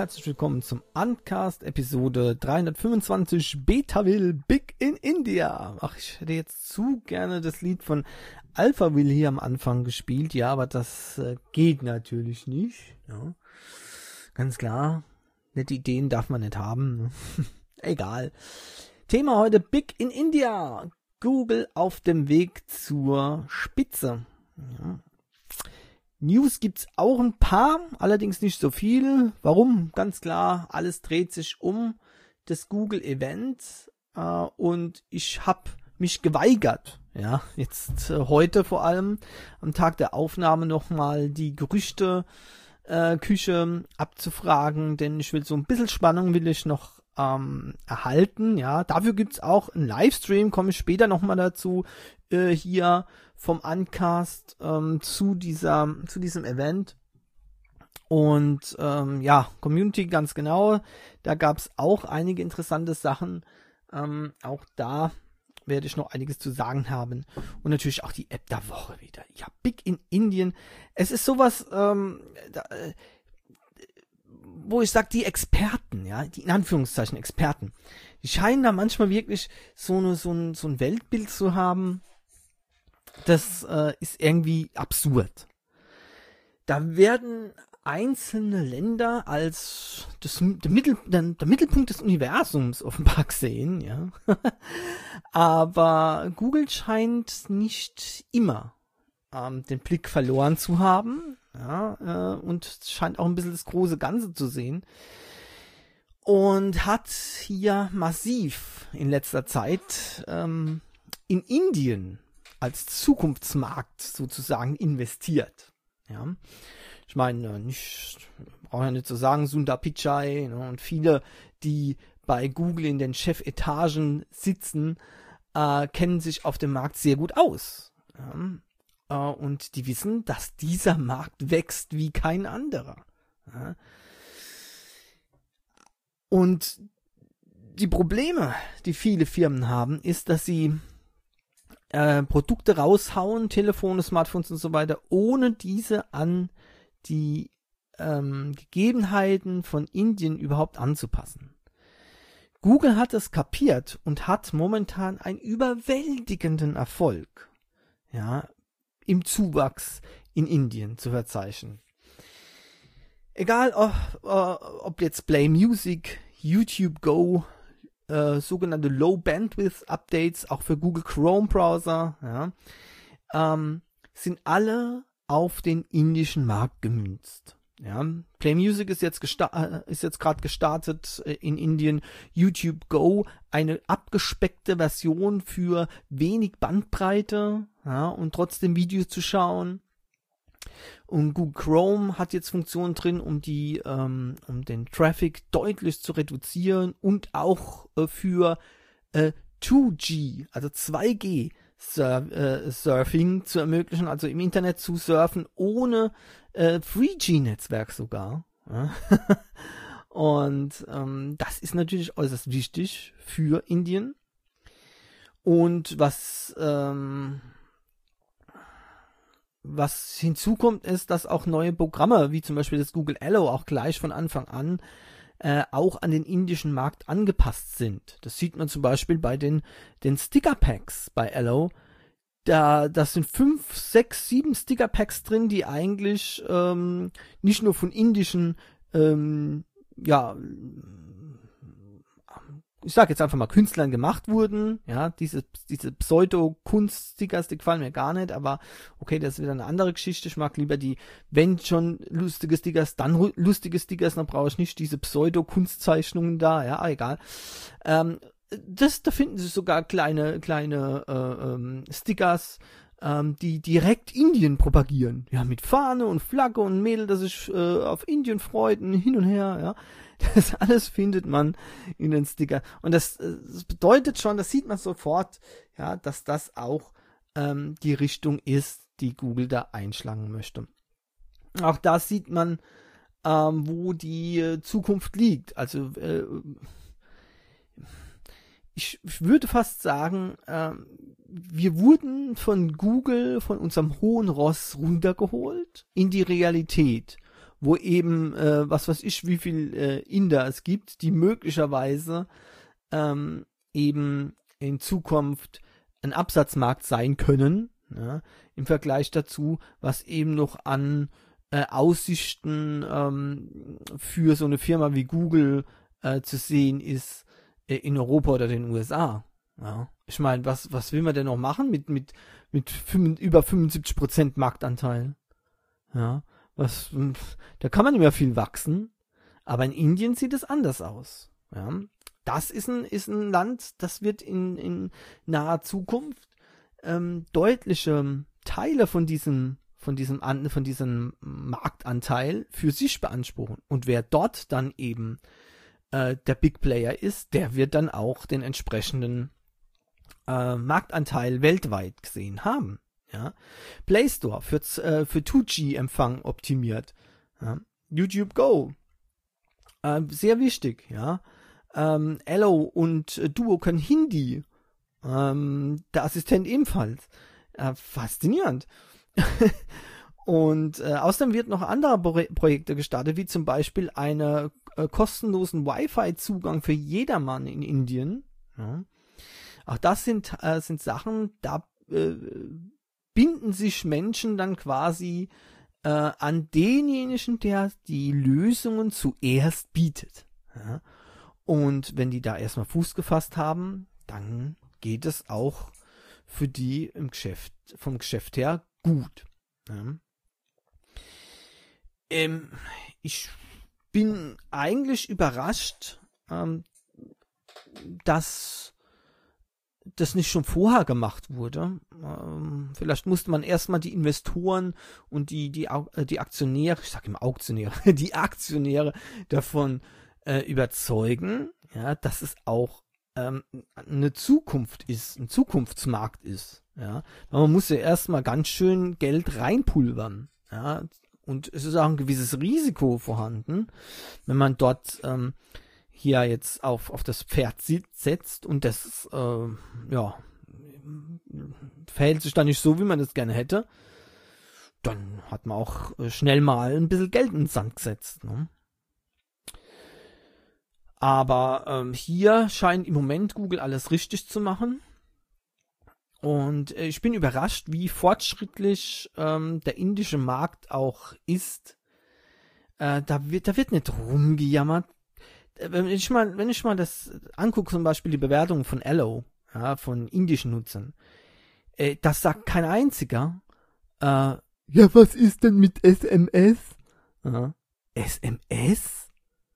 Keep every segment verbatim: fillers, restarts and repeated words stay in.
herzlich willkommen zum Uncast Episode dreihundertfünfundzwanzig Betaville Big in India. Ach, ich hätte jetzt zu gerne das Lied von Alphaville hier am Anfang gespielt, ja, aber das äh, geht natürlich nicht. Ja. Ganz klar, nette Ideen darf man nicht haben. Ne? Egal. Thema heute Big in India. Google auf dem Weg zur Spitze. Ja. News gibt's auch ein paar, allerdings nicht so viel. Warum? Ganz klar, alles dreht sich um das Google-Event äh, und ich habe mich geweigert, ja, jetzt äh, heute vor allem am Tag der Aufnahme nochmal die Gerüchte äh, Küche abzufragen, denn ich will so ein bisschen Spannung will ich noch ähm, erhalten, ja. Dafür gibt's auch einen Livestream, komme ich später nochmal dazu, äh, hier vom Uncast ähm, zu dieser, zu diesem Event. Und ähm, ja, Community ganz genau, da gab's auch einige interessante Sachen. Ähm, auch da werde ich noch einiges zu sagen haben. Und natürlich auch die App der Woche wieder. Ja, Big in Indien. Es ist sowas, ähm, da, äh, wo ich sage, die Experten, ja, die in Anführungszeichen Experten, die scheinen da manchmal wirklich so, eine, so, ein, so ein Weltbild zu haben. Das äh, ist irgendwie absurd. Da werden einzelne Länder als das, der, Mittel, der, der Mittelpunkt des Universums offenbar gesehen, ja. Aber Google scheint nicht immer ähm, den Blick verloren zu haben, ja, äh, und scheint auch ein bisschen das große Ganze zu sehen. Und hat hier massiv in letzter Zeit ähm, in Indien als Zukunftsmarkt sozusagen investiert. Ja, ich meine, nicht, brauche ja nicht zu sagen, Sundar Pichai, ne, und viele, die bei Google in den Chefetagen sitzen, äh, kennen sich auf dem Markt sehr gut aus. Ja, äh, und die wissen, dass dieser Markt wächst wie kein anderer. Ja. Und die Probleme, die viele Firmen haben, ist, dass sie Äh, Produkte raushauen, Telefone, Smartphones und so weiter, ohne diese an die ähm, Gegebenheiten von Indien überhaupt anzupassen. Google hat es kapiert und hat momentan einen überwältigenden Erfolg, ja, im Zuwachs in Indien zu verzeichnen. Egal ob, ob jetzt Play Music, YouTube Go, Äh, sogenannte Low Bandwidth Updates, auch für Google Chrome Browser, ja, ähm, sind alle auf den indischen Markt gemünzt. Ja. Play Music ist jetzt gesta- ist jetzt gerade gestartet äh, in Indien. YouTube Go, eine abgespeckte Version für wenig Bandbreite, ja, und trotzdem Videos zu schauen. Und Google Chrome hat jetzt Funktionen drin, um die, ähm, um den Traffic deutlich zu reduzieren und auch äh, für äh, zwei G, also zwei G Sur- äh, Surfing zu ermöglichen, also im Internet zu surfen ohne äh, drei G Netzwerk sogar. Ja? Und ähm, das ist natürlich äußerst wichtig für Indien. Und was ähm, Was hinzukommt, ist, dass auch neue Programme, wie zum Beispiel das Google Allo, auch gleich von Anfang an äh, auch an den indischen Markt angepasst sind. Das sieht man zum Beispiel bei den, den Sticker-Packs bei Allo. Da, das sind fünf, sechs, sieben Sticker-Packs drin, die eigentlich ähm, nicht nur von indischen, ähm, ja, ich sag jetzt einfach mal Künstlern gemacht wurden, ja, diese, diese Pseudo-Kunst-Stickers, die gefallen mir gar nicht, aber okay, das ist wieder eine andere Geschichte, ich mag lieber die, wenn schon lustige Stickers, dann ru- lustige Stickers, dann brauche ich nicht diese Pseudo-Kunstzeichnungen da, ja, egal. Ähm, das, da finden sich sogar kleine, kleine äh, ähm, Stickers, ähm, die direkt Indien propagieren, ja, mit Fahne und Flagge und Mädel, das sich äh, auf Indien freut und hin und her, ja. Das alles findet man in den Sticker. Und das, das bedeutet schon, das sieht man sofort, ja, dass das auch ähm, die Richtung ist, die Google da einschlagen möchte. Auch da sieht man, ähm, wo die äh, Zukunft liegt. Also äh, ich, ich würde fast sagen, äh, wir wurden von Google, von unserem hohen Ross runtergeholt in die Realität, wo eben, äh, was weiß ich, wie viel äh, Inder es gibt, die möglicherweise ähm, eben in Zukunft ein Absatzmarkt sein können, ja, im Vergleich dazu, was eben noch an äh, Aussichten ähm, für so eine Firma wie Google äh, zu sehen ist äh, in Europa oder den U S A. Ja. Ich meine, was, was will man denn noch machen mit, mit, mit fünf, über fünfundsiebzig Prozent Marktanteil? Ja, was, da kann man nicht mehr viel wachsen, aber in Indien sieht es anders aus. Ja. Das ist ein, ist ein Land, das wird in, in naher Zukunft ähm, deutliche Teile von diesem, von diesem, von diesem Marktanteil für sich beanspruchen. Und wer dort dann eben äh, der Big Player ist, der wird dann auch den entsprechenden äh, Marktanteil weltweit gesehen haben. Ja? Play Store für, äh, für zwei G Empfang optimiert. Ja? YouTube Go. Äh, sehr wichtig, ja. Ähm, Ello und äh, Duo können Hindi. Ähm, der Assistent ebenfalls. Äh, faszinierend. Und äh, außerdem wird noch andere Pro- Projekte gestartet, wie zum Beispiel einen äh, kostenlosen Wi-Fi-Zugang für jedermann in Indien. Ja. Auch das sind, äh, sind Sachen, da äh, binden sich Menschen dann quasi äh, an denjenigen, der die Lösungen zuerst bietet. Ja. Und wenn die da erstmal Fuß gefasst haben, dann geht es auch für die im Geschäft, vom Geschäft her gut. Ja. Ähm, ich bin eigentlich überrascht, ähm, dass das nicht schon vorher gemacht wurde. Ähm, vielleicht musste man erstmal die Investoren und die, die, die Aktionäre, ich sage immer Auktionäre, die Aktionäre davon äh, überzeugen, ja, dass es auch ähm, eine Zukunft ist, ein Zukunftsmarkt ist. Ja. Man muss ja erstmal ganz schön Geld reinpulvern. Ja. Und es ist auch ein gewisses Risiko vorhanden, wenn man dort ähm, hier jetzt auf, auf das Pferd setzt und das äh, ja, verhält sich dann nicht so, wie man es gerne hätte, dann hat man auch schnell mal ein bisschen Geld in den Sand gesetzt. Ne? Aber ähm, hier scheint im Moment Google alles richtig zu machen. Und äh, ich bin überrascht, wie fortschrittlich ähm, der indische Markt auch ist. Äh, da wird, da wird nicht rumgejammert. Wenn ich mal, wenn ich mal das angucke, zum Beispiel die Bewertungen von Ello, ja, von indischen Nutzern, äh, das sagt kein einziger. Äh, ja, was ist denn mit S M S? Ja. S M S?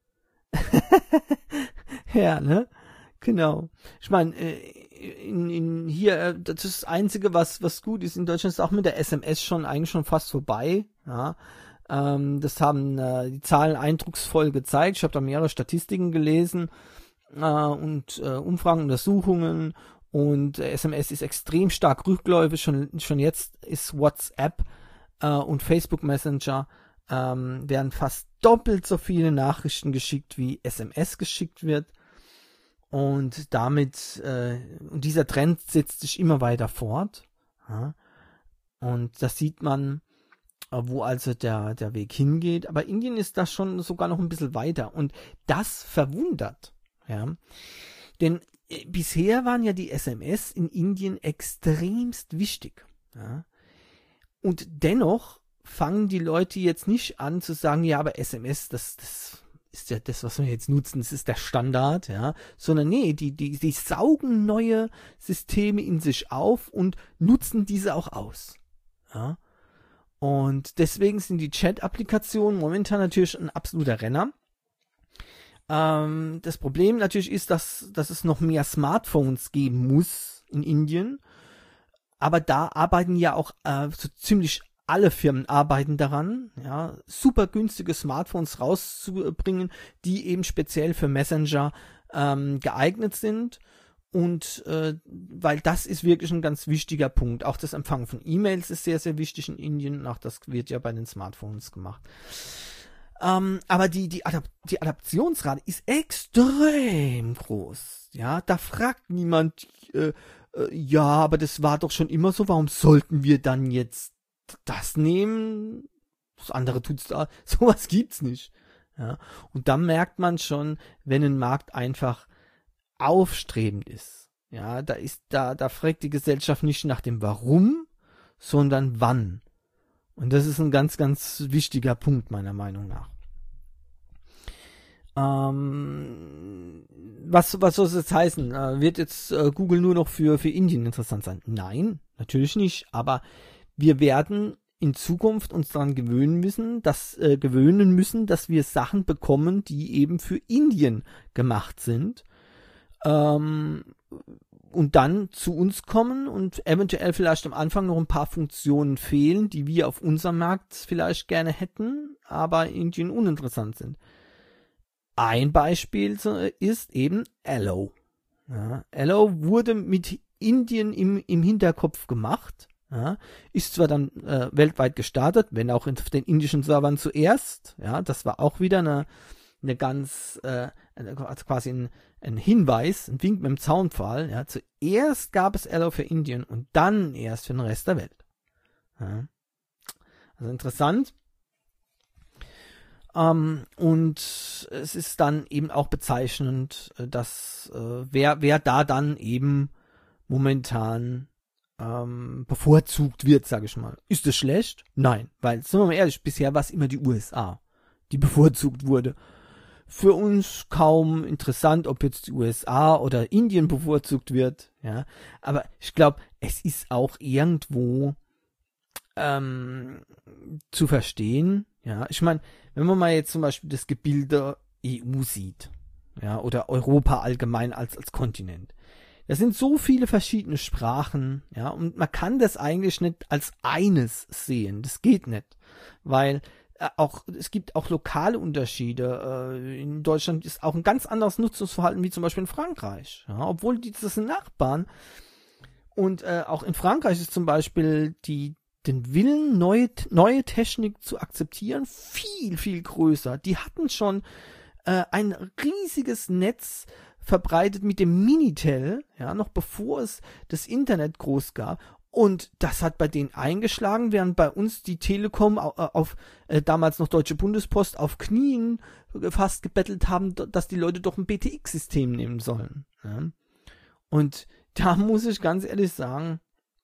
Ja, ne? Genau. Ich meine, in, in hier, das ist das Einzige, was, was gut ist. In Deutschland ist auch mit der S M S schon eigentlich schon fast vorbei. Ja. Ähm, das haben äh, die Zahlen eindrucksvoll gezeigt. Ich habe da mehrere Statistiken gelesen äh, und äh, Umfragen, Untersuchungen. Und äh, S M S ist extrem stark rückläufig. Schon, schon jetzt ist WhatsApp äh, und Facebook Messenger ähm, werden fast doppelt so viele Nachrichten geschickt, wie S M S geschickt wird. Und damit, äh, und dieser Trend setzt sich immer weiter fort. Ja. Und das sieht man, äh, wo also der, der Weg hingeht. Aber Indien ist da schon sogar noch ein bisschen weiter. Und das verwundert. Ja. Denn äh, bisher waren ja die S M S in Indien extremst wichtig. Ja. Und dennoch fangen die Leute jetzt nicht an zu sagen, ja, aber S M S, das, das ist ja das, was wir jetzt nutzen, das ist der Standard, ja, sondern nee, die, die, die saugen neue Systeme in sich auf und nutzen diese auch aus, ja. Und deswegen sind die Chat-Applikationen momentan natürlich ein absoluter Renner. Ähm, das Problem natürlich ist, dass, dass es noch mehr Smartphones geben muss in Indien, aber da arbeiten ja auch äh, so ziemlich alle Firmen arbeiten daran, ja, super günstige Smartphones rauszubringen, die eben speziell für Messenger ähm, geeignet sind. Und äh, weil das ist wirklich ein ganz wichtiger Punkt. Auch das Empfangen von E-Mails ist sehr, sehr wichtig in Indien. Und auch das wird ja bei den Smartphones gemacht. Ähm, aber die, die, Adap- die Adaptionsrate ist extrem groß. Ja, da fragt niemand, äh, äh, ja, aber das war doch schon immer so, warum sollten wir dann jetzt das nehmen? Das andere tut's da. Sowas gibt's nicht. Ja. Und dann merkt man schon, wenn ein Markt einfach aufstrebend ist. Ja, da ist, da, da fragt die Gesellschaft nicht nach dem Warum, sondern wann. Und das ist ein ganz, ganz wichtiger Punkt, meiner Meinung nach. Ähm, was, was soll das jetzt heißen? Äh, wird jetzt äh, Google nur noch für, für Indien interessant sein? Nein, natürlich nicht. Aber wir werden in Zukunft uns daran gewöhnen müssen, dass, äh, gewöhnen müssen, dass wir Sachen bekommen, die eben für Indien gemacht sind. Ähm, und dann zu uns kommen und eventuell vielleicht am Anfang noch ein paar Funktionen fehlen, die wir auf unserem Markt vielleicht gerne hätten, aber in Indien uninteressant sind. Ein Beispiel ist eben Allo. Ja, Allo wurde mit Indien im, im Hinterkopf gemacht. Ja, ist zwar dann äh, weltweit gestartet, wenn auch auf den indischen Servern zuerst. Ja, das war auch wieder eine, eine ganz, äh, also quasi ein, ein Hinweis, ein Wink mit dem Zaunpfahl. Ja, zuerst gab es Allo für Indien und dann erst für den Rest der Welt. Ja, also interessant. Um, und es ist dann eben auch bezeichnend, dass äh, wer, wer da dann eben momentan ähm, bevorzugt wird, sage ich mal. Ist das schlecht? Nein, weil, sind wir mal ehrlich, bisher war es immer die U S A, die bevorzugt wurde. Für uns kaum interessant, ob jetzt die U S A oder Indien bevorzugt wird, ja. Aber ich glaube, es ist auch irgendwo ähm, zu verstehen. Ja, ich meine, wenn man mal jetzt zum Beispiel das Gebilde E U sieht, ja, oder Europa allgemein als, als Kontinent. Das sind so viele verschiedene Sprachen, ja, und man kann das eigentlich nicht als eines sehen. Das geht nicht, weil äh, auch, es gibt auch lokale Unterschiede. Äh, in Deutschland ist auch ein ganz anderes Nutzungsverhalten wie zum Beispiel in Frankreich, ja, obwohl die, das sind Nachbarn. Und äh, auch in Frankreich ist zum Beispiel die den Willen, neue, neue Technik zu akzeptieren, viel, viel größer. Die hatten schon äh, ein riesiges Netz verbreitet mit dem Minitel, ja, noch bevor es das Internet groß gab. Und das hat bei denen eingeschlagen, während bei uns die Telekom auf, auf äh, damals noch Deutsche Bundespost auf Knien fast gebettelt haben, dass die Leute doch ein B T X-System nehmen sollen. Ja. Und da muss ich ganz ehrlich sagen,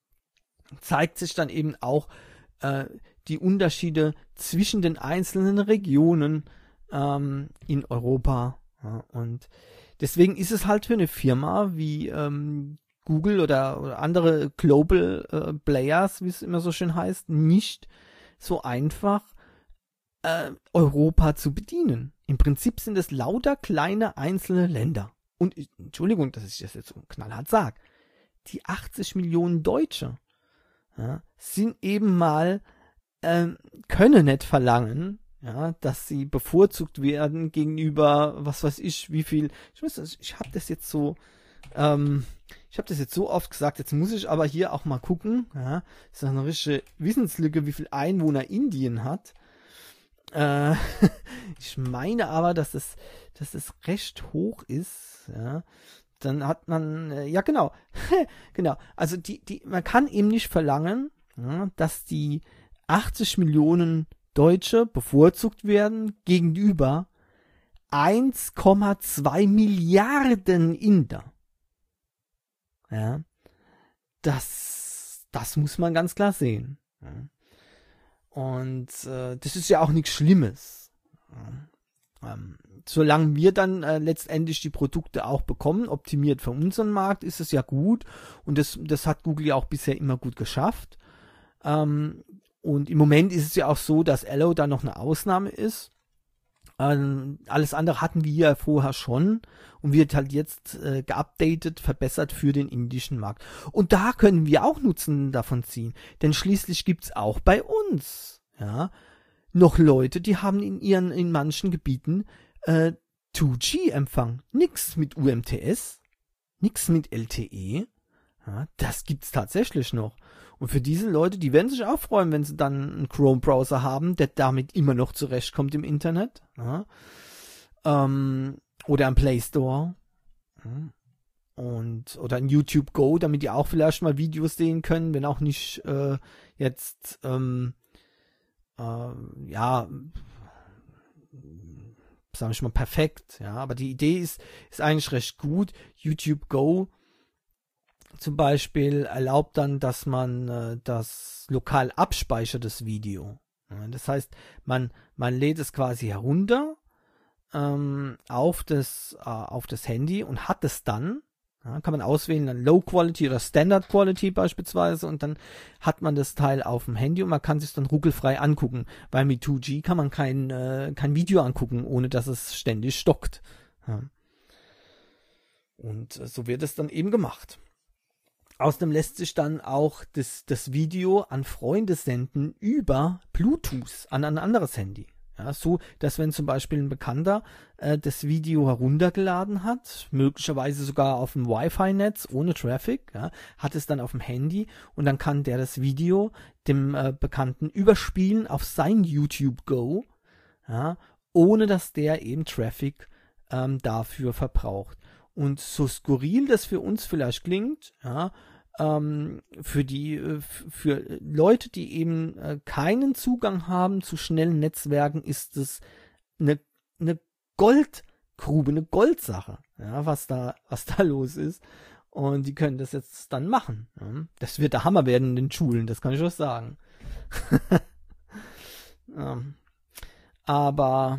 zeigt sich dann eben auch äh, die Unterschiede zwischen den einzelnen Regionen ähm, in Europa. Ja, und deswegen ist es halt für eine Firma wie ähm, Google oder, oder andere Global äh, Players, wie es immer so schön heißt, nicht so einfach, äh, Europa zu bedienen. Im Prinzip sind es lauter kleine einzelne Länder. Und Entschuldigung, dass ich das jetzt so knallhart sage, die achtzig Millionen Deutsche, ja, sind eben mal, ähm, können nicht verlangen, ja, dass sie bevorzugt werden gegenüber, was weiß ich, wie viel, ich muss, ich habe das jetzt so, ähm, ich habe das jetzt so oft gesagt, jetzt muss ich aber hier auch mal gucken, ja, das ist eine richtige Wissenslücke, wie viel Einwohner Indien hat. Äh, ich meine aber, dass es, dass es recht hoch ist, ja. Dann hat man, äh, ja genau, genau, also die, die, man kann eben nicht verlangen, ja, dass die achtzig Millionen Deutsche bevorzugt werden gegenüber eins Komma zwei Milliarden Inder. Ja, das, das muss man ganz klar sehen. Ja. Und äh, das ist ja auch nichts Schlimmes. Ja. Ähm, solange wir dann äh, letztendlich die Produkte auch bekommen, optimiert für unseren Markt, ist es ja gut. Und das, das hat Google ja auch bisher immer gut geschafft. Ähm, und im Moment ist es ja auch so, dass Allo da noch eine Ausnahme ist. Ähm, alles andere hatten wir ja vorher schon und wird halt jetzt äh, geupdatet, verbessert für den indischen Markt. Und da können wir auch Nutzen davon ziehen. Denn schließlich gibt's auch bei uns, ja, noch Leute, die haben in ihren, in manchen Gebieten äh, zwei G Empfang. Nix mit U M T S, nix mit L T E. Ja, das gibt's tatsächlich noch. Und für diese Leute, die werden sich auch freuen, wenn sie dann einen Chrome-Browser haben, der damit immer noch zurechtkommt im Internet. Ja. Ähm, oder am Play Store. Ja. Und, oder ein YouTube Go, damit die auch vielleicht mal Videos sehen können, wenn auch nicht äh, jetzt ähm, äh, ja, sag ich mal, perfekt, ja, aber die Idee ist, ist eigentlich recht gut. YouTube Go zum Beispiel erlaubt dann, dass man äh, das lokal abspeichert, das Video. Ja, das heißt, man, man lädt es quasi herunter ähm, auf, das, äh, auf das Handy und hat es dann, ja, kann man auswählen, dann Low Quality oder Standard Quality beispielsweise, und dann hat man das Teil auf dem Handy und man kann es sich dann ruckelfrei angucken, weil mit zwei G kann man kein, äh, kein Video angucken, ohne dass es ständig stockt. Ja. Und äh, so wird es dann eben gemacht. Außerdem lässt sich dann auch das, das Video an Freunde senden über Bluetooth an ein anderes Handy. Ja, so, dass wenn zum Beispiel ein Bekannter äh, das Video heruntergeladen hat, möglicherweise sogar auf dem Wi-Fi-Netz ohne Traffic, ja, hat es dann auf dem Handy und dann kann der das Video dem äh, Bekannten überspielen auf sein YouTube Go, ja, ohne dass der eben Traffic ähm, dafür verbraucht. Und so skurril das für uns vielleicht klingt, ja, ähm, für die, äh, für Leute, die eben äh, keinen Zugang haben zu schnellen Netzwerken, ist es eine, eine Goldgrube, eine Goldsache, ja, was da, was da los ist. Und die können das jetzt dann machen. Ja. Das wird der Hammer werden in den Schulen, das kann ich euch sagen. ähm, aber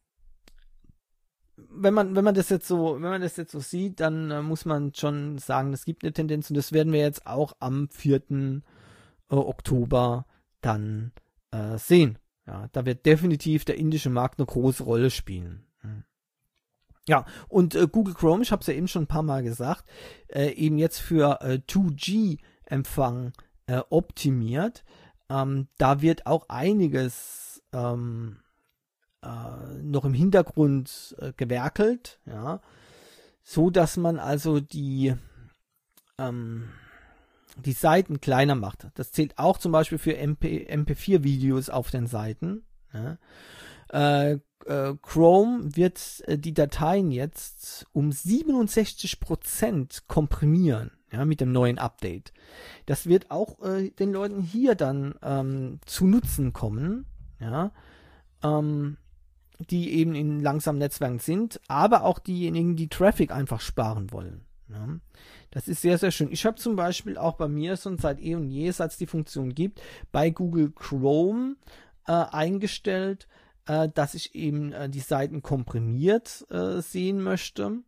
wenn man, wenn man das jetzt so, wenn man das jetzt so sieht, dann äh, muss man schon sagen, es gibt eine Tendenz, und das werden wir jetzt auch am vierten Oktober dann äh, sehen. Ja, da wird definitiv der indische Markt eine große Rolle spielen. Hm. Ja, und äh, Google Chrome, ich habe es ja eben schon ein paar Mal gesagt, äh, eben jetzt für äh, zwei G Empfang äh, optimiert. Ähm, da wird auch einiges ähm, noch im Hintergrund äh, gewerkelt, ja, so dass man also die ähm, die Seiten kleiner macht. Das zählt auch zum Beispiel für M P vier Videos auf den Seiten. Ja. Äh, äh, Chrome wird äh, die Dateien jetzt um siebenundsechzig Prozent komprimieren, ja, mit dem neuen Update. Das wird auch äh, den Leuten hier dann ähm, zu Nutzen kommen, ja, ähm, die eben in langsamen Netzwerken sind, aber auch diejenigen, die Traffic einfach sparen wollen. Ja. Das ist sehr, sehr schön. Ich habe zum Beispiel auch bei mir schon seit eh und je, seit es die Funktion gibt, bei Google Chrome äh, eingestellt, äh, dass ich eben äh, die Seiten komprimiert äh, sehen möchte.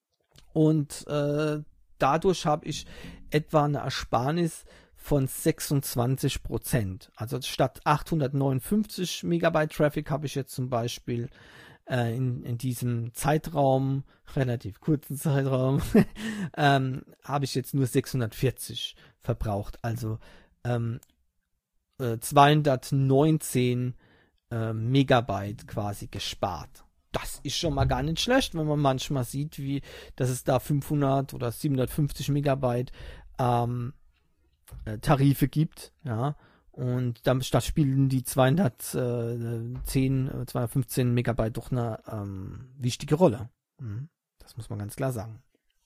Und äh, dadurch habe ich etwa eine Ersparnis von sechsundzwanzig Prozent. Also statt achthundertneunundfünfzig Megabyte Traffic habe ich jetzt zum Beispiel äh, in, in diesem Zeitraum, relativ kurzen Zeitraum, ähm, habe ich jetzt nur sechshundertvierzig verbraucht. Also ähm, äh, zweihundertneunzehn äh, Megabyte quasi gespart. Das ist schon mal gar nicht schlecht, wenn man manchmal sieht, wie, dass es da fünfhundert oder siebenhundertfünfzig Megabyte ähm, Tarife gibt, ja, und dann statt spielen die zweihundertzehn, zweihundertfünfzehn Megabyte doch eine ähm, wichtige Rolle. Das muss man ganz klar sagen.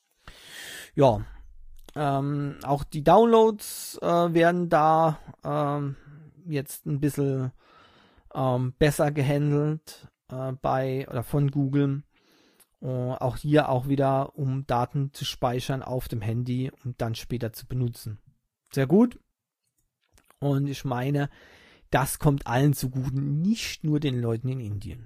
Ja, ähm, auch die Downloads äh, werden da ähm, jetzt ein bisschen ähm, besser gehandelt äh, bei oder von Google. Äh, auch hier auch wieder, um Daten zu speichern auf dem Handy und dann später zu benutzen. Sehr gut. Und ich meine, das kommt allen zugute, nicht nur den Leuten in Indien.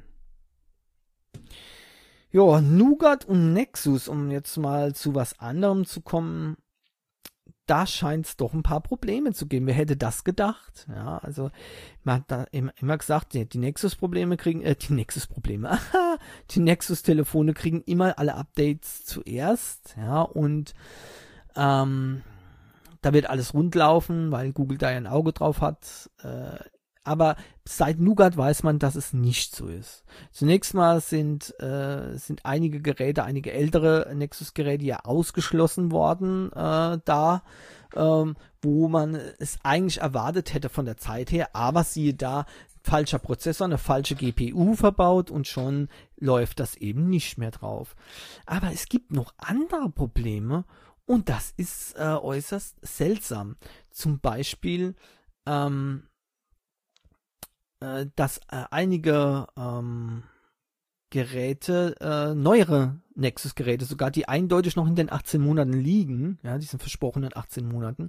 Ja, Nougat und Nexus, um jetzt mal zu was anderem zu kommen, da scheint es doch ein paar Probleme zu geben. Wer hätte das gedacht? Ja, also man hat da immer, immer gesagt, die, die Nexus-Probleme kriegen, äh, die Nexus-Probleme, die Nexus-Telefone kriegen immer alle Updates zuerst, ja, und ähm, da wird alles rundlaufen, weil Google da ja ein Auge drauf hat. Äh, aber seit Nougat weiß man, dass es nicht so ist. Zunächst mal sind, äh, sind einige Geräte, einige ältere Nexus-Geräte ja ausgeschlossen worden, äh, da, ähm, wo man es eigentlich erwartet hätte von der Zeit her. Aber siehe da, falscher Prozessor, eine falsche G P U verbaut und schon läuft das eben nicht mehr drauf. Aber es gibt noch andere Probleme. Und das ist äh, äußerst seltsam. Zum Beispiel ähm, äh, dass äh, einige ähm, Geräte, äh, neuere Nexus-Geräte, sogar die eindeutig noch in den achtzehn Monaten liegen, ja, diesen versprochenen achtzehn Monaten,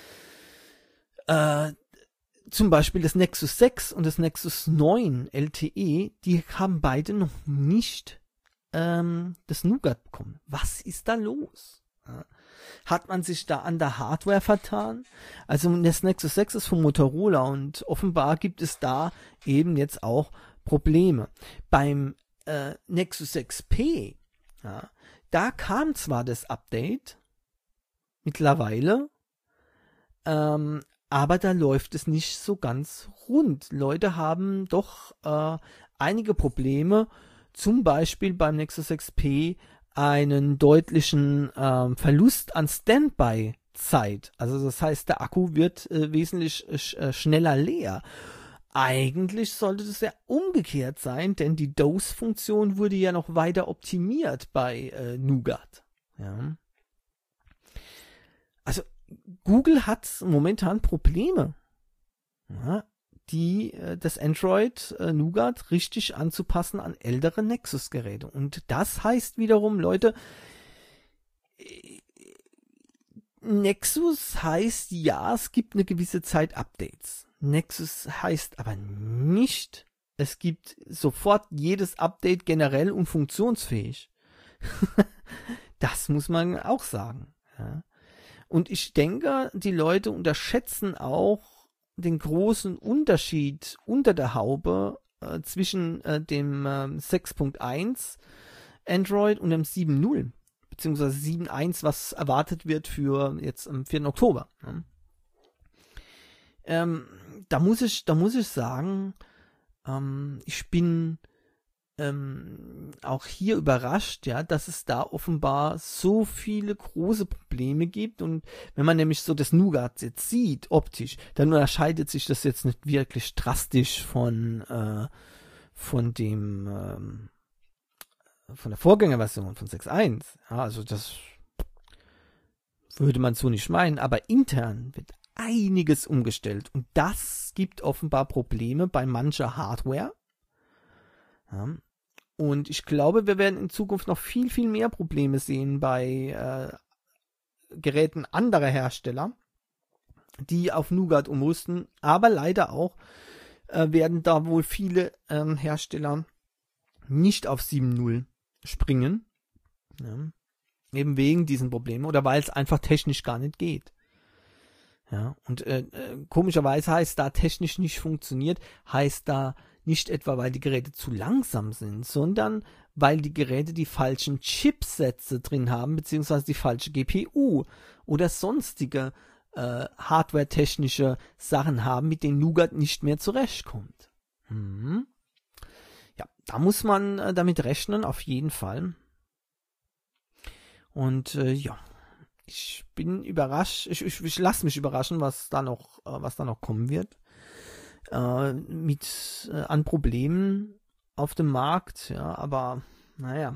äh, zum Beispiel das Nexus sechs und das Nexus neun L T E, die haben beide noch nicht ähm, das Nougat bekommen. Was ist da los? Ja. Hat man sich da an der Hardware vertan? Also das Nexus sechs ist von Motorola und offenbar gibt es da eben jetzt auch Probleme. Beim äh, Nexus sechs P, ja, da kam zwar das Update mittlerweile, ähm, aber da läuft es nicht so ganz rund. Leute haben doch äh, einige Probleme, zum Beispiel beim Nexus sechs P einen deutlichen äh, Verlust an Standby-Zeit. Also das heißt, der Akku wird äh, wesentlich sch äh, schneller leer. Eigentlich sollte das ja umgekehrt sein, denn die Dose-Funktion wurde ja noch weiter optimiert bei äh, Nougat. Ja. Also Google hat momentan Probleme, ja, die äh, das Android äh, Nougat richtig anzupassen an ältere Nexus-Geräte. Und das heißt wiederum, Leute, äh, Nexus heißt, ja, es gibt eine gewisse Zeit Updates. Nexus heißt aber nicht, es gibt sofort jedes Update generell und funktionsfähig. Das muss man auch sagen. Ja. Und ich denke, die Leute unterschätzen auch den großen Unterschied unter der Haube äh, zwischen äh, dem äh, sechs Punkt eins Android und dem sieben Punkt null, beziehungsweise sieben Punkt eins, was erwartet wird für jetzt am vierten Oktober. Ja. Ähm, da muss ich, da muss ich sagen, ähm, ich bin ähm, auch hier überrascht, ja, dass es da offenbar so viele große Probleme gibt. Und wenn man nämlich so das Nougat jetzt sieht, optisch, dann unterscheidet sich das jetzt nicht wirklich drastisch von äh, von dem ähm, von der Vorgängerversion von sechs Punkt eins. Ja, also das würde man so nicht meinen, aber intern wird einiges umgestellt und das gibt offenbar Probleme bei mancher Hardware. Ja. Und ich glaube, wir werden in Zukunft noch viel, viel mehr Probleme sehen bei äh, Geräten anderer Hersteller, die auf Nougat umrüsten, aber leider auch äh, werden da wohl viele ähm, Hersteller nicht auf sieben Punkt null springen, ja. Eben wegen diesen Problemen oder weil es einfach technisch gar nicht geht. Ja, und äh, äh, komischerweise heißt da technisch nicht funktioniert, heißt da nicht etwa, weil die Geräte zu langsam sind, sondern weil die Geräte die falschen Chipsätze drin haben, beziehungsweise die falsche G P U oder sonstige äh, hardware-technische Sachen haben, mit denen Nougat nicht mehr zurechtkommt. Mhm. Ja, da muss man äh, damit rechnen, auf jeden Fall. Und äh, ja, ich bin überrascht, ich, ich, ich lasse mich überraschen, was da noch, äh, was da noch kommen wird. Äh, mit äh, an Problemen auf dem Markt, ja, aber naja.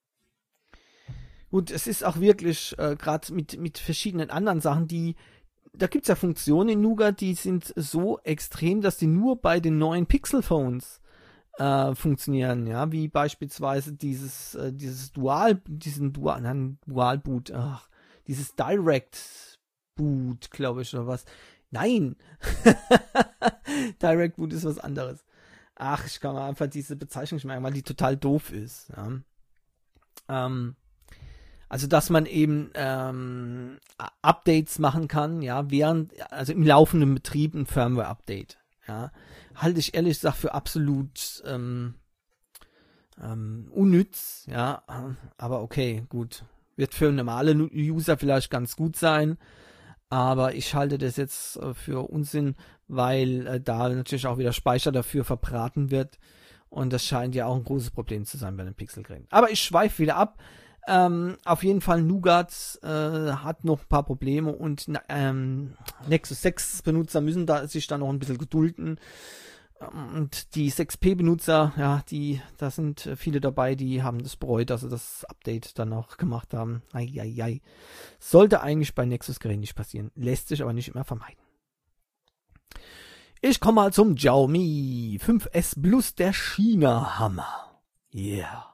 Gut, es ist auch wirklich äh, gerade mit, mit verschiedenen anderen Sachen, die, da gibt es ja Funktionen in Nougat, die sind so extrem, dass die nur bei den neuen Pixel-Phones äh, funktionieren, ja, wie beispielsweise dieses, äh, dieses Dual, diesen Dual, nein, Dual-Boot, ach, dieses Direct Boot, glaube ich, oder was. Nein! Direct Boot ist was anderes. Ach, ich kann mal einfach diese Bezeichnung nicht merken, weil die total doof ist. Ja. Ähm, also, dass man eben ähm, Updates machen kann, ja, während, also im laufenden Betrieb ein Firmware-Update. Ja. Halte ich ehrlich gesagt für absolut ähm, ähm, unnütz, ja, aber okay, gut. Wird für normale User vielleicht ganz gut sein, aber ich halte das jetzt äh, für Unsinn, weil äh, da natürlich auch wieder Speicher dafür verbraten wird und das scheint ja auch ein großes Problem zu sein bei den Pixelgeräten. Aber ich schweife wieder ab. Ähm, auf jeden Fall Nougat äh, hat noch ein paar Probleme und ähm, Nexus sechs Benutzer müssen da sich da noch ein bisschen gedulden. Und die sechs P Benutzer, ja, die, da sind viele dabei, die haben das bereut, dass sie das Update dann auch gemacht haben. Eieiei. Sollte eigentlich bei Nexus-Geräten nicht passieren, lässt sich aber nicht immer vermeiden. Ich komme mal zum Xiaomi fünf S Plus, der China-Hammer. Yeah.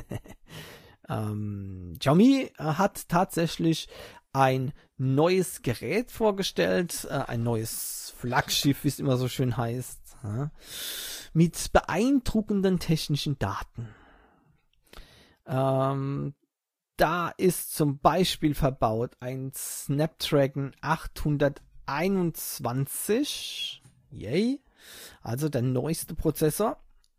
ähm, Xiaomi hat tatsächlich ein neues Gerät vorgestellt, äh, ein neues Flaggschiff, wie es immer so schön heißt, ja, mit beeindruckenden technischen Daten. Ähm, da ist zum Beispiel verbaut ein Snapdragon achthunderteinundzwanzig, yay, also der neueste Prozessor,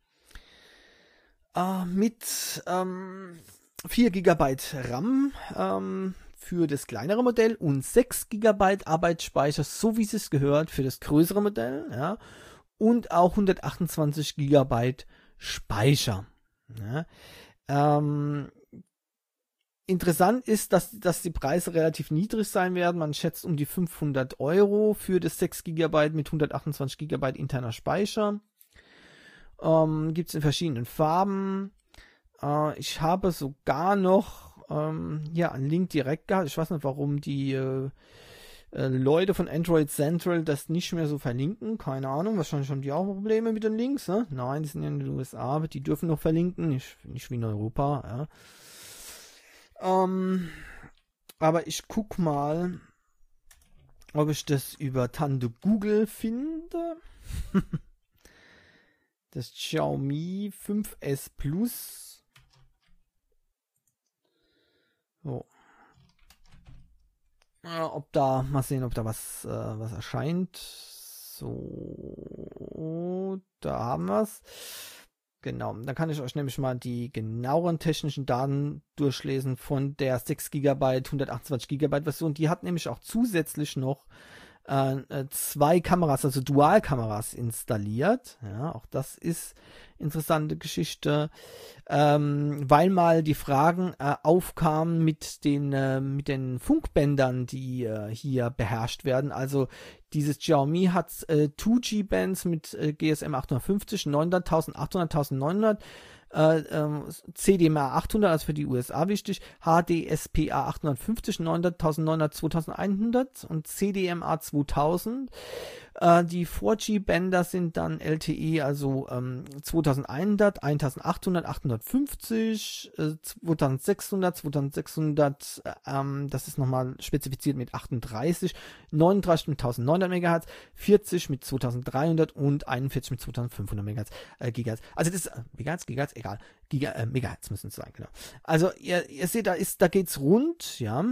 äh, mit ähm, vier Gigabyte RAM ähm, für das kleinere Modell und sechs Gigabyte Arbeitsspeicher, so wie es sich gehört, für das größere Modell, ja, und auch hundertachtundzwanzig Gigabyte Speicher. Ja. Ähm, interessant ist, dass, dass die Preise relativ niedrig sein werden. Man schätzt um die fünfhundert Euro für das sechs Gigabyte mit hundertachtundzwanzig Gigabyte interner Speicher. Ähm, gibt es in verschiedenen Farben. Äh, ich habe sogar noch ähm, ja, einen Link direkt gehabt. Ich weiß nicht, warum die äh, äh, Leute von Android Central das nicht mehr so verlinken. Keine Ahnung. Wahrscheinlich haben die auch Probleme mit den Links. Ne? Nein, die sind ja in den U S A, aber die dürfen noch verlinken. Nicht, nicht wie in Europa. Ja. Ähm, aber ich guck mal, ob ich das über Tante Google finde. Das Xiaomi fünf S Plus. So. Ja, ob da, mal sehen, ob da was, äh, was erscheint. So, da haben wir es. Genau, dann kann ich euch nämlich mal die genaueren technischen Daten durchlesen von der sechs Gigabyte, hundertachtundzwanzig Gigabyte Version. Die hat nämlich auch zusätzlich noch äh, zwei Kameras, also Dualkameras installiert. Ja, auch das ist interessante Geschichte, ähm, weil mal die Fragen äh, aufkamen mit den äh, mit den Funkbändern, die äh, hier beherrscht werden. Also dieses Xiaomi hat äh, zwei G Bands mit äh, G S M achthundertfünfzig, neunhundert, eintausendachthundert, eintausendneunhundert, äh, äh, C D M A achthundert, also für die U S A wichtig, H D S P A achthundertfünfzig, neunhundert, eintausendneunhundert, zweitausendeinhundert und C D M A zweitausend. Äh, die vier G Bänder sind dann L T E, also ähm, zweitausendeinhundert, eintausendachthundert, achthundertfünfzig, äh, zweitausendsechshundert, zweitausendsechshundert, ähm, das ist nochmal spezifiziert mit achtunddreißig, neununddreißig mit eintausendneunhundert Megahertz, vierzig mit zweitausenddreihundert und einundvierzig mit zweitausendfünfhundert Megahertz, äh, Gigahertz. Also das ist äh, Megahertz, Gigahertz, egal, Giga, äh, Megahertz müssen es sein, genau. Also ihr, ihr seht, da ist, da geht's rund, ja.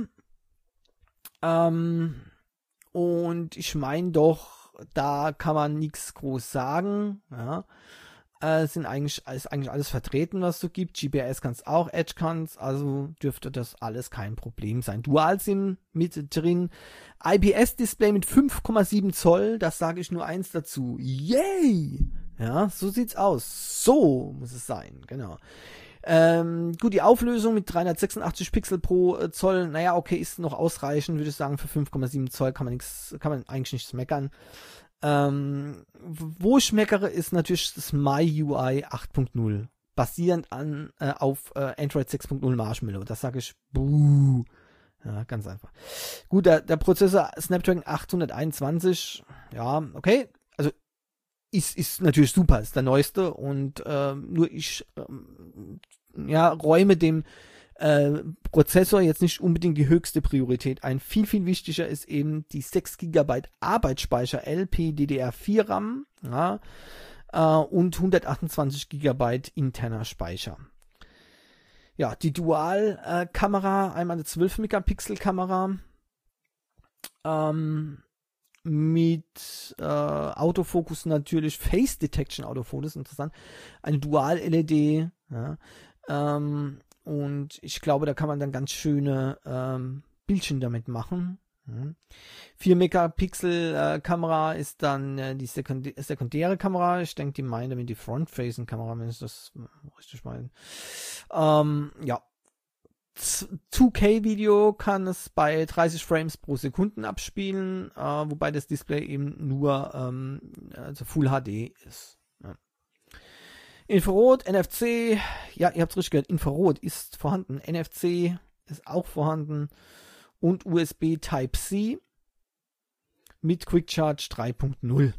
Ähm, und ich meine doch, da kann man nichts groß sagen, ja. Äh, sind eigentlich, ist eigentlich alles vertreten, was es so gibt. G P R S kann es auch, Edge kann es, also dürfte das alles kein Problem sein. Dual-SIM mit drin. I P S-Display mit fünf Komma sieben Zoll, das sage ich nur eins dazu. Yay! Ja, so sieht's aus. So muss es sein, genau. Ähm, gut, die Auflösung mit dreihundertsechsundachtzig Pixel pro äh, Zoll, naja, okay, ist noch ausreichend, würde ich sagen, für fünf Komma sieben Zoll kann man nichts, kann man eigentlich nichts meckern. Ähm, wo ich meckere, ist natürlich das M I U I acht Punkt null, basierend an, äh, auf äh, Android sechs Punkt null Marshmallow. Das sage ich, buh. Ja, ganz einfach. Gut, der, der Prozessor Snapdragon achthunderteinundzwanzig, ja, okay, also Ist, ist natürlich super, ist der neueste und äh, nur ich ähm, ja, räume dem äh, Prozessor jetzt nicht unbedingt die höchste Priorität ein. Viel, viel wichtiger ist eben die sechs Gigabyte Arbeitsspeicher L P D D R vier RAM, ja, äh, und hundertachtundzwanzig Gigabyte interner Speicher. Ja, die Dual-Kamera, einmal eine zwölf Megapixel Kamera, ähm, mit äh, Autofokus natürlich, Face Detection Autofokus, interessant, eine Dual-L E D, ja, ähm, und ich glaube, da kann man dann ganz schöne ähm, Bildchen damit machen. Ja. vier Megapixel äh, Kamera ist dann äh, die sekundä sekundäre Kamera, ich denke, die meinen damit die Front-Facing Kamera, wenn ich das richtig meine. Ähm, ja, zwei K Video kann es bei dreißig Frames pro Sekunde abspielen, äh, wobei das Display eben nur ähm, also Full H D ist. Ja. Infrarot, N F C, ja, ihr habt es richtig gehört, Infrarot ist vorhanden, N F C ist auch vorhanden und U S B Type-C mit Quick Charge drei Punkt null.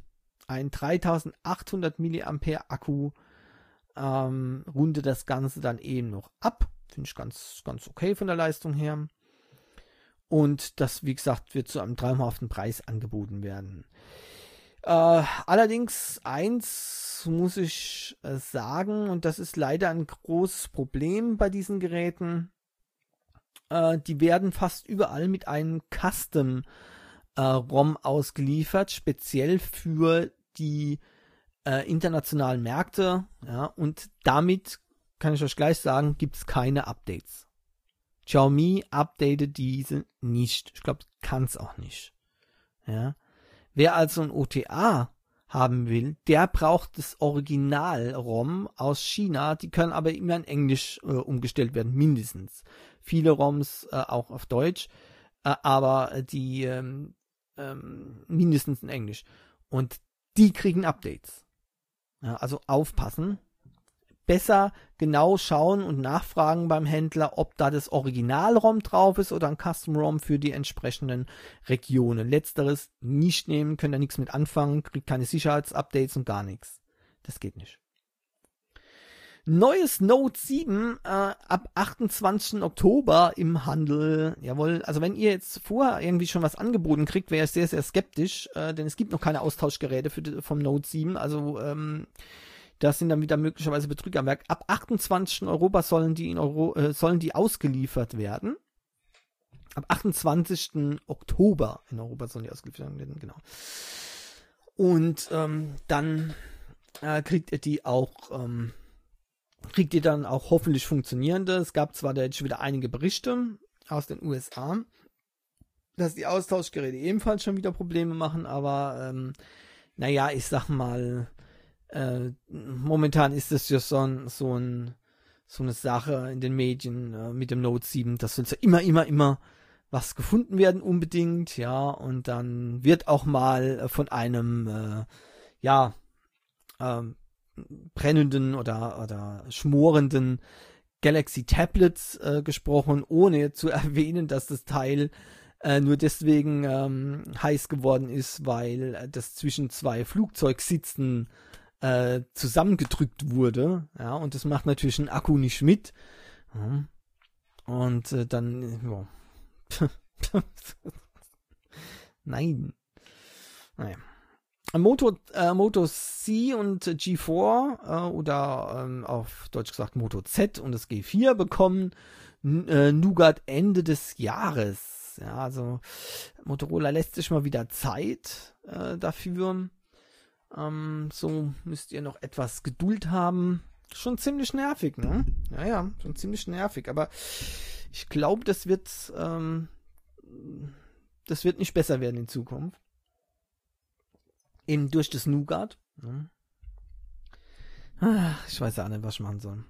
ein dreitausendachthundert Milliampere Akku ähm, rundet das Ganze dann eben noch ab. Finde ich ganz, ganz okay von der Leistung her. Und das, wie gesagt, wird zu einem traumhaften Preis angeboten werden. Äh, allerdings, eins muss ich äh, sagen, und das ist leider ein großes Problem bei diesen Geräten, äh, die werden fast überall mit einem Custom äh, ROM ausgeliefert, speziell für die äh, internationalen Märkte, ja, und damit kann ich euch gleich sagen, gibt es keine Updates. Xiaomi updatet diese nicht. Ich glaube, kann es auch nicht. Ja. Wer also ein O T A haben will, der braucht das Original-ROM aus China. Die können aber immer in Englisch äh, umgestellt werden, mindestens. Viele ROMs äh, auch auf Deutsch, äh, aber die ähm, ähm, mindestens in Englisch. Und die kriegen Updates. Ja, also aufpassen. Besser genau schauen und nachfragen beim Händler, ob da das Original-ROM drauf ist oder ein Custom-ROM für die entsprechenden Regionen. Letzteres nicht nehmen, könnt ihr nichts mit anfangen, kriegt keine Sicherheitsupdates und gar nichts. Das geht nicht. Neues Note sieben äh, ab achtundzwanzigsten Oktober im Handel. Jawohl, also wenn ihr jetzt vorher irgendwie schon was angeboten kriegt, wäre ich sehr, sehr skeptisch, äh, denn es gibt noch keine Austauschgeräte für die, vom Note sieben, also ähm, das sind dann wieder möglicherweise Betrüger am Werk. Ab achtundzwanzigsten Europa sollen die in Euro, äh, sollen die ausgeliefert werden. Ab achtundzwanzigsten Oktober in Europa sollen die ausgeliefert werden, genau. Und ähm, dann äh, kriegt ihr die auch, ähm, kriegt ihr dann auch hoffentlich funktionierende. Es gab zwar da jetzt wieder einige Berichte aus den U S A, dass die Austauschgeräte ebenfalls schon wieder Probleme machen, aber ähm, naja, ich sag mal, Äh, momentan ist es ja so, ein, so, ein, so eine Sache in den Medien äh, mit dem Note sieben, dass soll ja immer, immer, immer was gefunden werden unbedingt, ja, und dann wird auch mal äh, von einem, äh, ja, äh, brennenden oder, oder schmorenden Galaxy Tablets äh, gesprochen, ohne zu erwähnen, dass das Teil äh, nur deswegen ähm, heiß geworden ist, weil das zwischen zwei Flugzeugsitzen Äh, zusammengedrückt wurde, ja, und das macht natürlich ein Akku nicht mit. Ja. Und äh, dann, ja. Nein. Naja. Moto, äh, Moto C und G vier äh, oder ähm, auf Deutsch gesagt Moto Z und das G vier bekommen n- äh, Nougat Ende des Jahres. Ja, also Motorola lässt sich mal wieder Zeit äh, dafür. Ähm, so müsst ihr noch etwas Geduld haben. Schon ziemlich nervig, ne? Ja, ja, schon ziemlich nervig. Aber ich glaube, das wird, ähm, das wird nicht besser werden in Zukunft. Eben durch das Nougat. Ne? Ach, ich weiß ja nicht, was ich machen soll.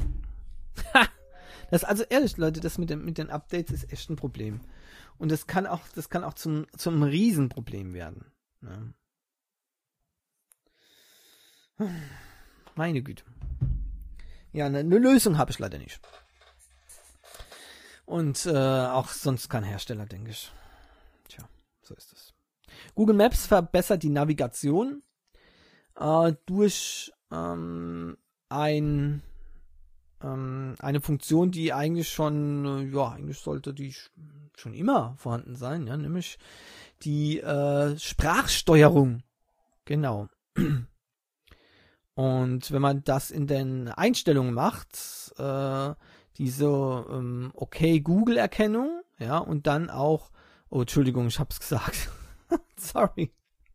Das, also ehrlich, Leute, das mit, dem, mit den Updates ist echt ein Problem. Und das kann auch, das kann auch zum, zum Riesenproblem werden. Ne? Meine Güte. Ja, eine, eine Lösung habe ich leider nicht. Und äh, auch sonst kein Hersteller, denke ich. Tja, so ist es. Google Maps verbessert die Navigation äh, durch ähm, ein, ähm, eine Funktion, die eigentlich schon, äh, ja, eigentlich sollte die schon immer vorhanden sein, ja, nämlich die äh, Sprachsteuerung. Genau. Und wenn man das in den Einstellungen macht, äh, diese ähm, okay Google-Erkennung, ja, und dann auch, oh, Entschuldigung, ich hab's gesagt. Sorry.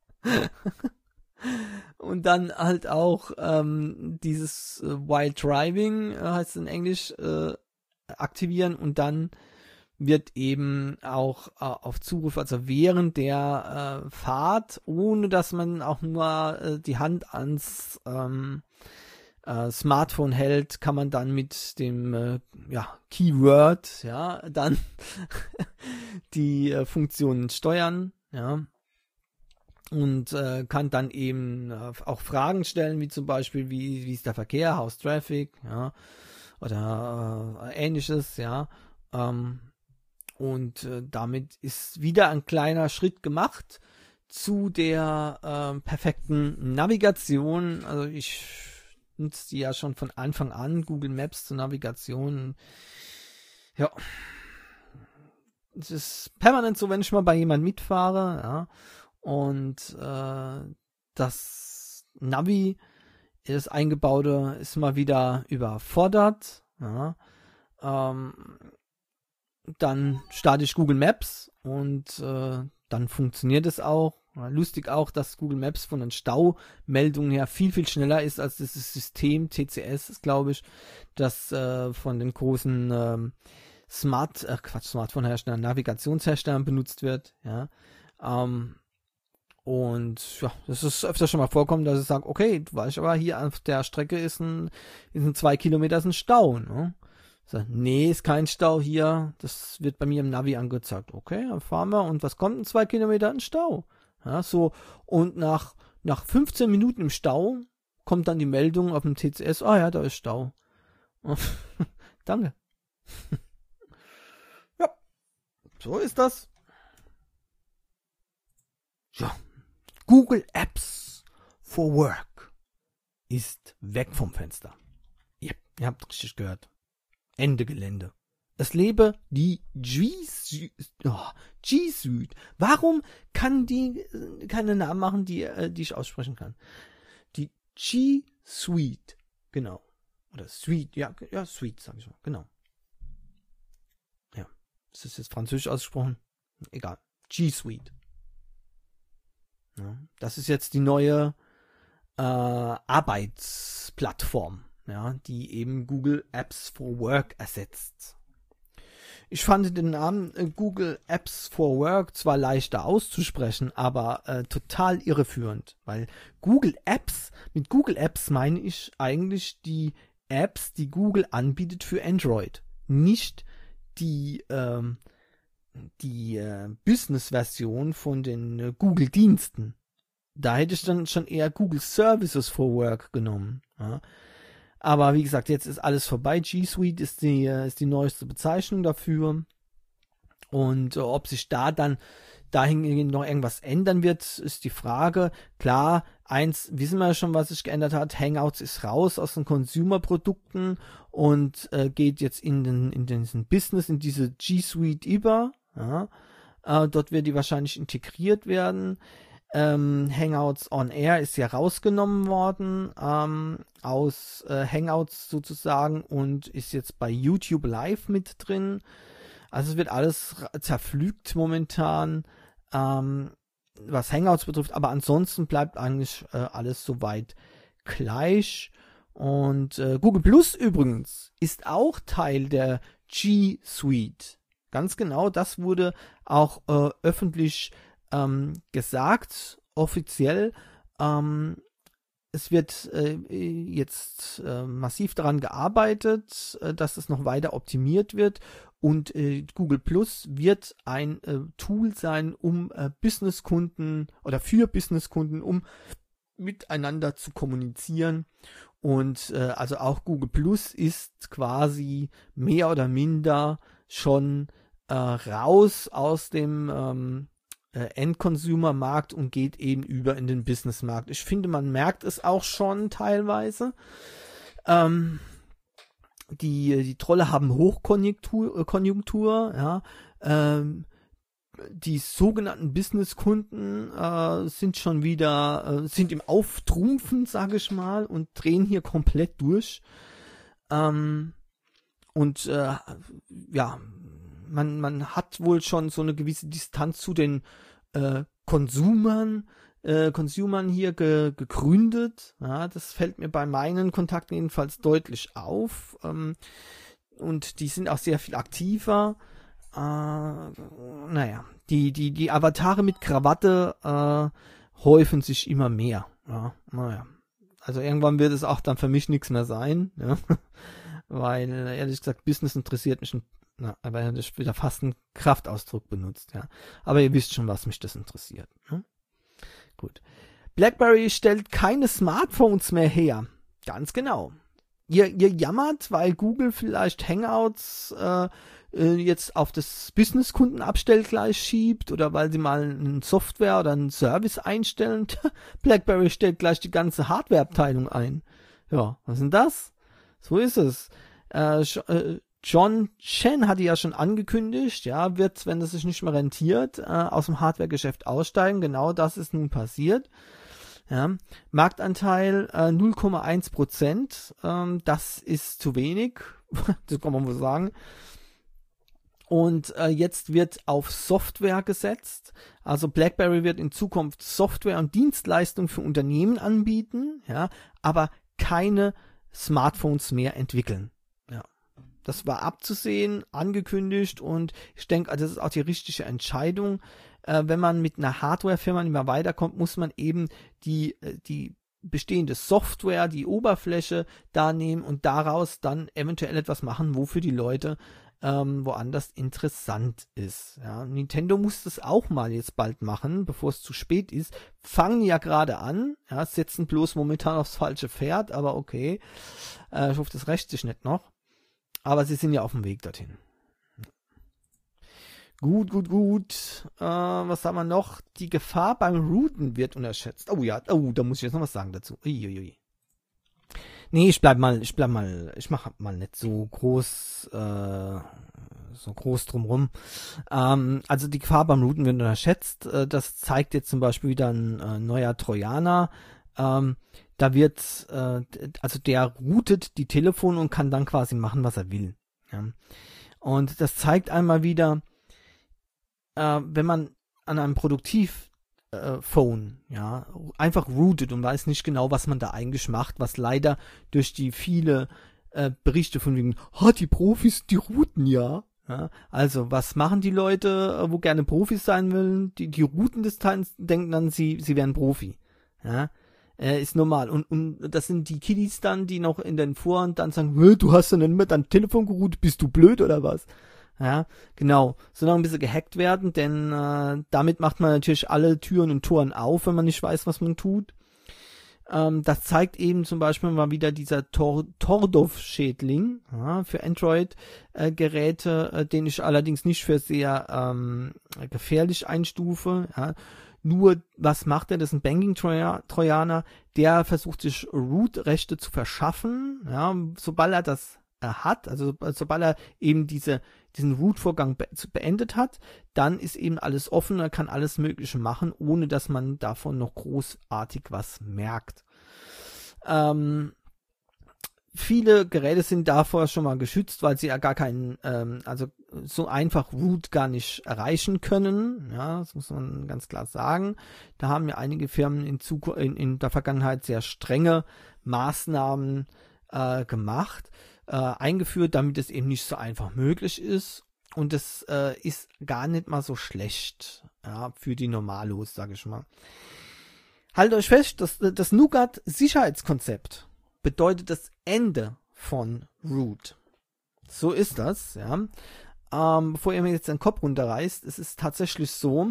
Und dann halt auch ähm, dieses äh, While Driving, äh, heißt es in Englisch, äh, aktivieren und dann wird eben auch äh, auf Zuruf, also während der äh, Fahrt, ohne dass man auch nur äh, die Hand ans ähm, äh, Smartphone hält, kann man dann mit dem äh, ja, Keyword, ja, dann die äh, Funktionen steuern, ja, und äh, kann dann eben äh, auch Fragen stellen, wie zum Beispiel, wie, wie ist der Verkehr, how's traffic, ja, oder äh, ähnliches, ja, ähm, und äh, damit ist wieder ein kleiner Schritt gemacht, zu der äh, perfekten Navigation. Also ich nutze die ja schon von Anfang an, Google Maps zur Navigation. Ja, es ist permanent so, wenn ich mal bei jemandem mitfahre, ja, und äh, das Navi, das Eingebaute, ist mal wieder überfordert, ja, ähm, dann starte ich Google Maps und äh, dann funktioniert es auch. Lustig auch, dass Google Maps von den Staumeldungen her viel, viel schneller ist als das System T C S, glaube ich, das äh, von den großen ähm, Smart, äh, Quatsch, Smartphone-Herstellern, Navigationsherstellern benutzt wird. Ja. Ähm, und ja, das ist öfter schon mal vorkommen, dass ich sage, okay, du weißt aber, hier auf der Strecke ist ein, ist ein zwei Kilometer ist ein Stau. Ne? So, nee, ist kein Stau hier. Das wird bei mir im Navi angezeigt. Okay, dann fahren wir. Und was kommt in zwei Kilometer? Ein Stau. Ja, so. Und nach, nach fünfzehn Minuten im Stau kommt dann die Meldung auf dem T C S. Ah ja, da ist Stau. Danke. Ja, so ist das. Ja. Google Apps for Work ist weg vom Fenster. Ja, ihr habt richtig gehört. Ende Gelände. Es lebe die G Suite. Oh, G Suite. Warum kann die äh, keine Namen machen, die, äh, die ich aussprechen kann? Die G Suite. Genau. Oder Suite. Ja, ja, Suite, sag ich mal. Genau. Ja. Ist das jetzt französisch ausgesprochen? Egal. G Suite. Ja, das ist jetzt die neue äh, Arbeitsplattform, ja, die eben Google Apps for Work ersetzt. Ich fand den Namen äh, Google Apps for Work zwar leichter auszusprechen, aber äh, total irreführend, weil Google Apps, mit Google Apps meine ich eigentlich die Apps, die Google anbietet für Android, nicht die ähm, die äh, Business-Version von den äh, Google-Diensten. Da hätte ich dann schon eher Google Services for Work genommen. Ja. Aber wie gesagt, jetzt ist alles vorbei. G Suite ist die, äh, ist die neueste Bezeichnung dafür. Und äh, ob sich da dann dahingehend noch irgendwas ändern wird, ist die Frage. Klar, eins wissen wir schon, was sich geändert hat. Hangouts ist raus aus den Consumer-Produkten und äh, geht jetzt in den, in den Business, in diese G Suite über. Ja, äh, dort wird die wahrscheinlich integriert werden. Ähm, Hangouts on Air ist ja rausgenommen worden ähm, aus äh, Hangouts sozusagen und ist jetzt bei YouTube Live mit drin. Also es wird alles zerpflügt momentan, ähm, was Hangouts betrifft, aber ansonsten bleibt eigentlich äh, alles soweit gleich. Und äh, Google Plus übrigens ist auch Teil der G Suite. Ganz genau, das wurde auch äh, öffentlich ähm, gesagt, offiziell. Ähm, es wird äh, jetzt äh, massiv daran gearbeitet, äh, dass es noch weiter optimiert wird und äh, Google Plus wird ein äh, Tool sein, um äh, Businesskunden oder für Businesskunden, um miteinander zu kommunizieren. Und äh, also auch Google Plus ist quasi mehr oder minder schon äh, raus aus dem ähm, äh, End-Consumer-Markt und geht eben über in den Business-Markt. Ich finde, man merkt es auch schon teilweise. Ähm, die, die Trolle haben Hochkonjunktur, äh, Konjunktur, ja. Ähm, die sogenannten Business-Kunden äh, sind schon wieder, äh, sind im Auftrumpfen, sage ich mal, und drehen hier komplett durch. Ähm, und äh, ja, man, man hat wohl schon so eine gewisse Distanz zu den äh, Konsumern, äh, Consumern hier ge, gegründet. Ja, das fällt mir bei meinen Kontakten jedenfalls deutlich auf. Ähm, und die sind auch sehr viel aktiver. Äh, naja, die, die, die Avatare mit Krawatte äh, häufen sich immer mehr. Ja, naja. Also irgendwann wird es auch dann für mich nichts mehr sein. Ja? Weil, ehrlich gesagt, Business interessiert mich, na, aber ich wieder fast einen Kraftausdruck benutzt, ja. Aber ihr wisst schon, was mich das interessiert. Ne? Gut. BlackBerry stellt keine Smartphones mehr her. Ganz genau. Ihr, ihr jammert, weil Google vielleicht Hangouts äh, äh, jetzt auf das Business-Kundenabstellgleis schiebt oder weil sie mal eine Software oder einen Service einstellen. BlackBerry stellt gleich die ganze Hardware-Abteilung ein. Ja, was ist denn das? So ist es. Äh, John Chen hatte ja schon angekündigt, ja, wird, wenn das sich nicht mehr rentiert, äh, aus dem Hardware-Geschäft aussteigen. Genau das ist nun passiert. Ja, Marktanteil äh, null Komma eins Prozent, ähm, das ist zu wenig, das kann man wohl sagen. Und äh, jetzt wird auf Software gesetzt. Also BlackBerry wird in Zukunft Software und Dienstleistungen für Unternehmen anbieten, ja, aber keine Smartphones mehr entwickeln. Ja, das war abzusehen, angekündigt und ich denke, also das ist auch die richtige Entscheidung. Äh, wenn man mit einer Hardwarefirma nicht mehr weiterkommt, muss man eben die, die bestehende Software, die Oberfläche da nehmen und daraus dann eventuell etwas machen, wofür die Leute ähm, woanders interessant ist. Ja, Nintendo muss das auch mal jetzt bald machen, bevor es zu spät ist. Fangen ja gerade an, ja, setzen bloß momentan aufs falsche Pferd, aber okay. Äh, ich hoffe, das rächt sich nicht noch. Aber sie sind ja auf dem Weg dorthin. Gut, gut, gut. Äh, was haben wir noch? Die Gefahr beim Routen wird unterschätzt. Oh ja, oh, da muss ich jetzt noch was sagen dazu. Uiuiui. Nee, ich bleib mal, ich bleib mal, ich mache mal nicht so groß, äh, so groß drumrum. Ähm, also die Gefahr beim Routen wird unterschätzt. Äh, das zeigt jetzt zum Beispiel wieder ein äh, neuer Trojaner. Ähm, da wird, äh, also der routet die Telefone und kann dann quasi machen, was er will. Ja. Und das zeigt einmal wieder, äh, wenn man an einem Produktiv Phone, ja, einfach routet und weiß nicht genau, was man da eigentlich macht, was leider durch die viele äh, Berichte von wegen, oh, die Profis, die routen ja. ja. Also, was machen die Leute, wo gerne Profis sein wollen? Die, die routen des Teils, denken dann, sie, sie wären Profi. Ja, äh, ist normal. Und, und das sind die Kiddies dann, die noch in den Foren dann sagen, du hast ja nicht mehr dein Telefon geroutet, bist du blöd oder was? Ja, genau. Soll noch ein bisschen gehackt werden, denn äh, damit macht man natürlich alle Türen und Toren auf, wenn man nicht weiß, was man tut. Ähm, das zeigt eben zum Beispiel mal wieder dieser Tor Tordov-Schädling ja, für Android-Geräte, äh, den ich allerdings nicht für sehr ähm, gefährlich einstufe. Ja. Nur, was macht er? Das ist ein Banking-Trojaner, der versucht sich Root-Rechte zu verschaffen. Ja, sobald er das hat, also sobald er eben diese, diesen Root-Vorgang be beendet hat, dann ist eben alles offen, er kann alles Mögliche machen, ohne dass man davon noch großartig was merkt. Ähm, viele Geräte sind davor schon mal geschützt, weil sie ja gar keinen, ähm, also so einfach Root gar nicht erreichen können. Ja, das muss man ganz klar sagen. Da haben ja einige Firmen in, Zukunft, in, in der Vergangenheit sehr strenge Maßnahmen äh, gemacht. Äh, eingeführt, damit es eben nicht so einfach möglich ist. Und das äh, ist gar nicht mal so schlecht ja, für die Normalos, sage ich mal. Haltet euch fest, das, das Nougat-Sicherheitskonzept bedeutet das Ende von Root. So ist das, ja. Ähm, bevor ihr mir jetzt den Kopf runterreißt, es ist tatsächlich so,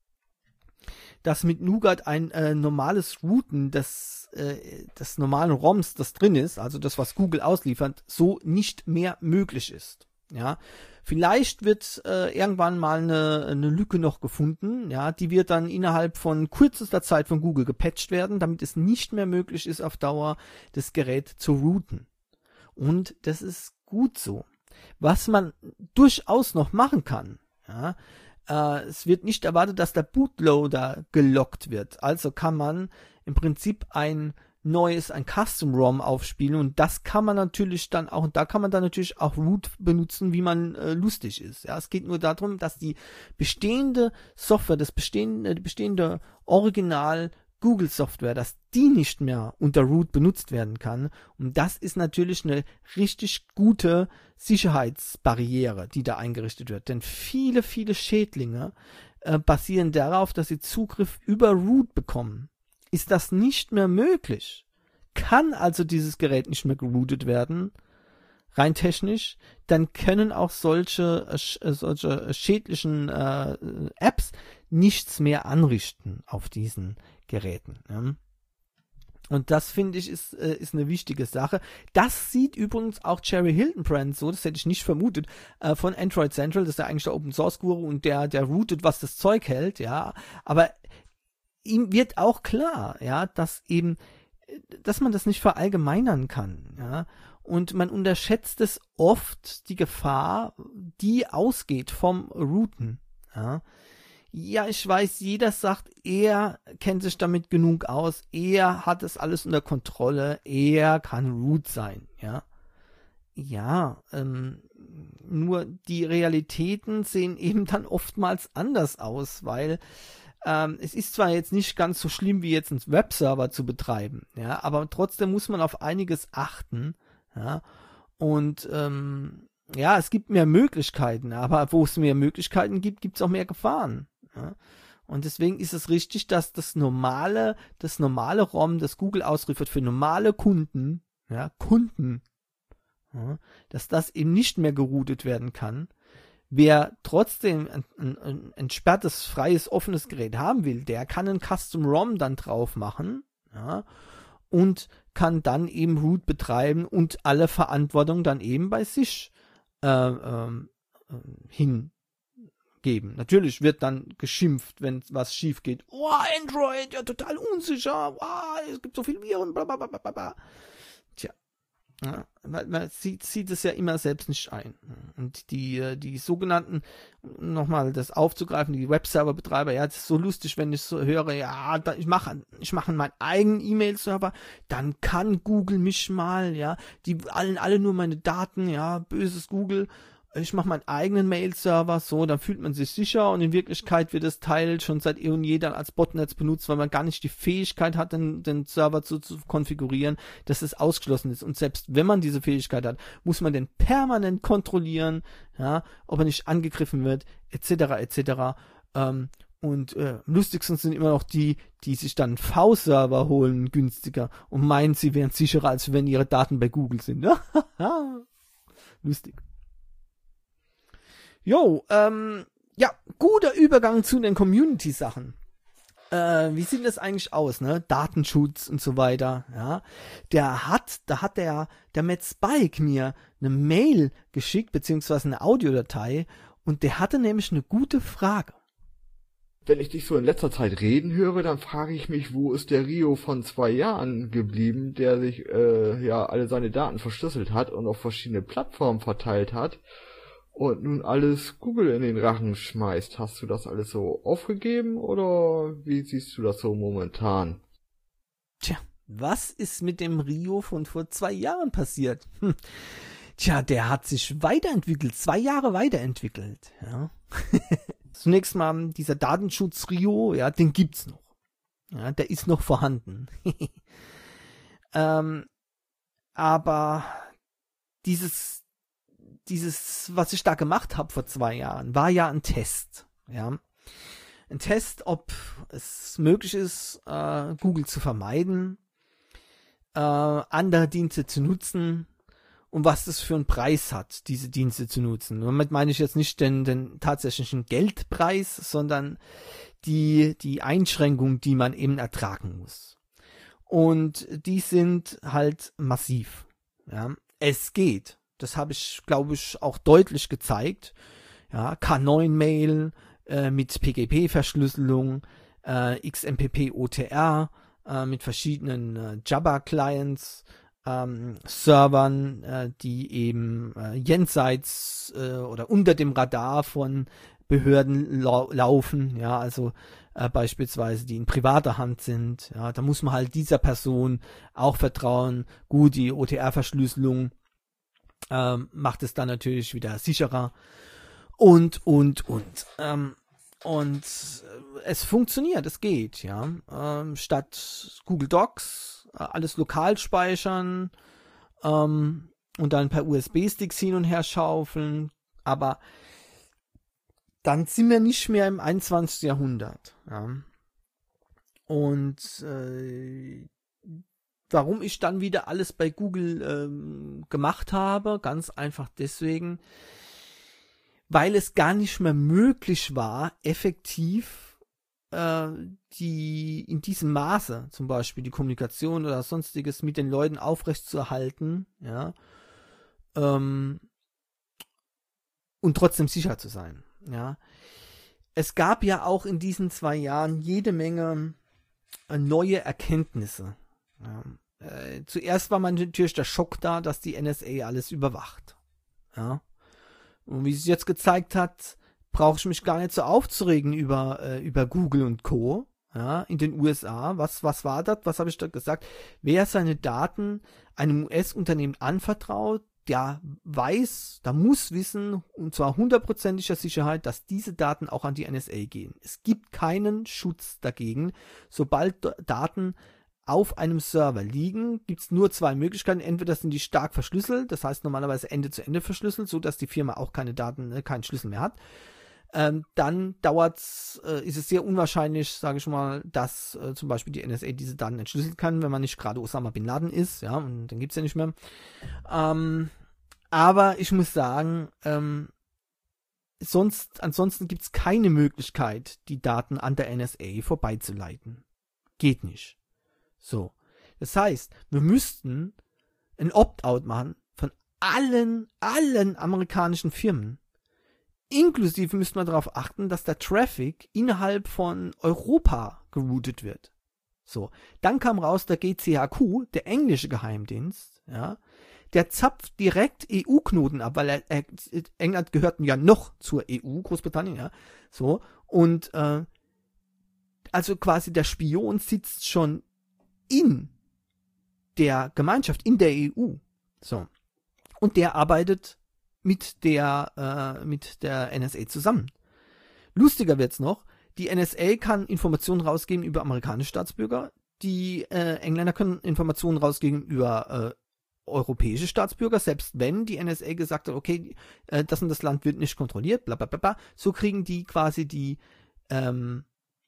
dass mit Nougat ein äh, normales Routen des, äh, des normalen ROMs, das drin ist, also das, was Google ausliefert, so nicht mehr möglich ist. Ja, vielleicht wird äh, irgendwann mal eine, eine Lücke noch gefunden, ja, die wird dann innerhalb von kürzester Zeit von Google gepatcht werden, damit es nicht mehr möglich ist, auf Dauer das Gerät zu routen. Und das ist gut so. Was man durchaus noch machen kann, ja, Uh, es wird nicht erwartet, dass der Bootloader gelockt wird. Also kann man im Prinzip ein neues, ein Custom-ROM aufspielen und das kann man natürlich dann auch, und da kann man dann natürlich auch Root benutzen, wie man äh, lustig ist. Ja, es geht nur darum, dass die bestehende Software, das bestehende, die bestehende Original Google Software, dass die nicht mehr unter Root benutzt werden kann. Und das ist natürlich eine richtig gute Sicherheitsbarriere, die da eingerichtet wird. Denn viele, viele Schädlinge äh, basieren darauf, dass sie Zugriff über Root bekommen. Ist das nicht mehr möglich, kann also dieses Gerät nicht mehr geroutet werden, rein technisch, dann können auch solche, äh, solche schädlichen äh, Apps nichts mehr anrichten auf diesen Geräten. Ja. Und das, finde ich, ist, äh, ist eine wichtige Sache. Das sieht übrigens auch Jerry Hildenbrand so, das hätte ich nicht vermutet, äh, von Android Central, das ist ja eigentlich der Open Source Guru und der, der routet, was das Zeug hält, ja. Aber ihm wird auch klar, ja, dass eben, dass man das nicht verallgemeinern kann, ja. Und man unterschätzt es oft, die Gefahr, die ausgeht vom Routen, ja. Ja, ich weiß, jeder sagt, er kennt sich damit genug aus, er hat es alles unter Kontrolle, er kann Root sein, ja. Ja, ähm, nur die Realitäten sehen eben dann oftmals anders aus, weil ähm, es ist zwar jetzt nicht ganz so schlimm, wie jetzt einen Webserver zu betreiben, ja, aber trotzdem muss man auf einiges achten, ja, und ähm, ja, es gibt mehr Möglichkeiten, aber wo es mehr Möglichkeiten gibt, gibt es auch mehr Gefahren. Ja, und deswegen ist es richtig, dass das normale, das normale ROM, das Google ausliefert für normale Kunden, ja, Kunden, ja, dass das eben nicht mehr geroutet werden kann. Wer trotzdem ein, ein, ein entsperrtes, freies, offenes Gerät haben will, der kann einen Custom ROM dann drauf machen, ja, und kann dann eben Root betreiben und alle Verantwortung dann eben bei sich äh, äh, hin geben. Natürlich wird dann geschimpft, wenn was schief geht. Oh, Android, ja, total unsicher. Oh, es gibt so viel Viren, bla, bla, bla, bla, bla. Tja. Ja, man, man sieht, sieht es ja immer selbst nicht ein. Und die, die sogenannten, nochmal das aufzugreifen, die Webserver-Betreiber, ja, das ist so lustig, wenn ich so höre, ja, da, ich mache ich mache meinen eigenen E-Mail-Server, dann kann Google mich mal, ja, die allen alle nur meine Daten, ja, böses Google. Ich mache meinen eigenen Mail-Server, so, dann fühlt man sich sicher und in Wirklichkeit wird das Teil schon seit eh und je dann als Botnetz benutzt, weil man gar nicht die Fähigkeit hat, den, den Server zu, zu konfigurieren, dass es ausgeschlossen ist. Und selbst wenn man diese Fähigkeit hat, muss man den permanent kontrollieren, ja, ob er nicht angegriffen wird, et cetera et cetera. Ähm, und äh, am lustigsten sind immer noch die, die sich dann V-Server holen, günstiger, und meinen, sie wären sicherer, als wenn ihre Daten bei Google sind. Lustig. Jo, ähm, ja, guter Übergang zu den Community-Sachen. Äh, wie sieht das eigentlich aus, ne? Datenschutz und so weiter, ja. Der hat, da hat der, der Matt Spike mir eine Mail geschickt, beziehungsweise eine Audiodatei, und der hatte nämlich eine gute Frage. Wenn ich dich so in letzter Zeit reden höre, dann frage ich mich, wo ist der Rio von zwei Jahren geblieben, der sich, äh, ja, alle seine Daten verschlüsselt hat und auf verschiedene Plattformen verteilt hat und nun alles Google in den Rachen schmeißt. Hast du das alles so aufgegeben oder wie siehst du das so momentan? Tja, was ist mit dem Rio von vor zwei Jahren passiert? Hm. Tja, der hat sich weiterentwickelt, zwei Jahre weiterentwickelt. Ja. Zunächst mal dieser Datenschutz Rio, ja, den gibt's noch. Ja, der ist noch vorhanden. ähm, aber dieses Dieses, was ich da gemacht habe vor zwei Jahren, war ja ein Test. Ja, ein Test, ob es möglich ist, äh, Google zu vermeiden, äh, andere Dienste zu nutzen und was das für einen Preis hat, diese Dienste zu nutzen. Damit meine ich jetzt nicht den, den tatsächlichen Geldpreis, sondern die, die Einschränkung, die man eben ertragen muss. Und die sind halt massiv. Ja, es geht. Das habe ich, glaube ich, auch deutlich gezeigt. Ja, K neun Mail äh, mit P G P-Verschlüsselung, äh, X M P P O T R äh, mit verschiedenen äh, Jabber-Clients, ähm, Servern, äh, die eben äh, jenseits äh, oder unter dem Radar von Behörden lau- laufen. Ja, also äh, beispielsweise die in privater Hand sind. Ja, da muss man halt dieser Person auch vertrauen. Gut, die O T R-Verschlüsselung Ähm, macht es dann natürlich wieder sicherer und, und, und. Ähm, und es funktioniert, es geht, ja. Ähm, statt Google Docs äh, alles lokal speichern ähm, und dann per U S B-Sticks hin und her schaufeln, aber dann sind wir nicht mehr im einundzwanzigsten Jahrhundert, ja. Und äh, warum ich dann wieder alles bei Google ähm, gemacht habe, ganz einfach deswegen, weil es gar nicht mehr möglich war, effektiv äh, die in diesem Maße zum Beispiel die Kommunikation oder sonstiges mit den Leuten aufrechtzuerhalten, ja, ähm, und trotzdem sicher zu sein, ja. Es gab ja auch in diesen zwei Jahren jede Menge äh, neue Erkenntnisse. Ja. Äh, zuerst war man natürlich der Schock da, dass die N S A alles überwacht. Ja. Und wie es jetzt gezeigt hat, brauche ich mich gar nicht so aufzuregen über, äh, über Google und Co. Ja, in den U S A. Was, was war das? Was habe ich da gesagt? Wer seine Daten einem U S-Unternehmen anvertraut, der weiß, der muss wissen, und zwar hundertprozentiger Sicherheit, dass diese Daten auch an die N S A gehen. Es gibt keinen Schutz dagegen. Sobald D- Daten auf einem Server liegen, gibt es nur zwei Möglichkeiten. Entweder sind die stark verschlüsselt, das heißt normalerweise Ende zu Ende verschlüsselt, so dass die Firma auch keine Daten, äh, keinen Schlüssel mehr hat. Ähm, dann dauert's, äh, ist es sehr unwahrscheinlich, sage ich mal, dass äh, zum Beispiel die N S A diese Daten entschlüsseln kann, wenn man nicht gerade Osama Bin Laden ist, ja, und dann gibt's ja nicht mehr. Ähm, aber ich muss sagen, ähm, sonst, ansonsten gibt's keine Möglichkeit, die Daten an der N S A vorbeizuleiten. Geht nicht. So. Das heißt, wir müssten ein Opt-out machen von allen, allen amerikanischen Firmen. Inklusive müsste man darauf achten, dass der Traffic innerhalb von Europa geroutet wird. So, dann kam raus der G C H Q, der englische Geheimdienst, ja, der zapft direkt E U-Knoten ab, weil er, er, England gehörten ja noch zur E U, Großbritannien, ja, so, und äh, also quasi der Spion sitzt schon in der Gemeinschaft, in der E U, so, und der arbeitet mit der äh, mit der N S A zusammen. Lustiger wird's noch, die N S A kann Informationen rausgeben über amerikanische Staatsbürger, die äh, Engländer können Informationen rausgeben über äh, europäische Staatsbürger, selbst wenn die N S A gesagt hat, okay, äh, das und das Land wird nicht kontrolliert, bla bla bla bla, so kriegen die quasi die ähm,